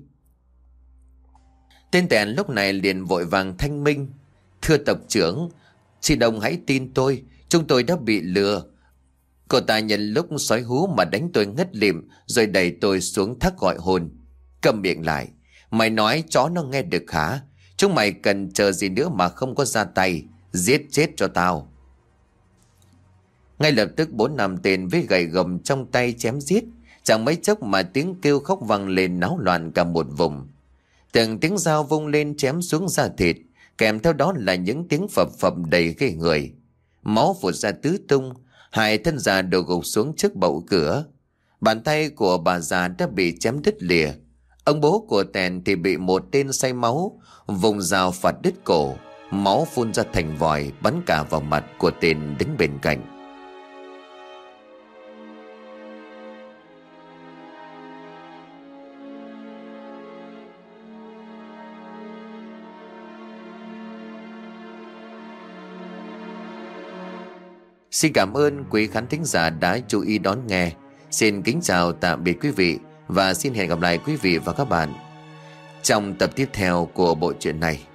Tên Tèn lúc này liền vội vàng thanh minh: Thưa tộc trưởng, xin ông hãy tin tôi, chúng tôi đã bị lừa. Cô ta nhận lúc sói hú mà đánh tôi ngất lịm rồi đẩy tôi xuống thác gọi hồn. Cầm miệng lại, mày nói chó nó nghe được hả? Chúng mày cần chờ gì nữa mà không có ra tay, giết chết cho tao. Ngay lập tức bốn năm tên với gậy gầm trong tay chém giết. Chẳng mấy chốc mà tiếng kêu khóc vang lên náo loạn cả một vùng. Từng tiếng dao vung lên chém xuống da thịt, kèm theo đó là những tiếng phập phập đầy ghê người. Máu phụt ra tứ tung. Hai thân già đổ gục xuống trước bậu cửa. Bàn tay của bà già đã bị chém đứt lìa. Ông bố của Tèn thì bị một tên say máu vùng dao phạt đứt cổ. Máu phun ra thành vòi bắn cả vào mặt của tên đứng bên cạnh. Xin cảm ơn quý khán thính giả đã chú ý đón nghe. Xin kính chào tạm biệt quý vị và xin hẹn gặp lại quý vị và các bạn trong tập tiếp theo của bộ truyện này.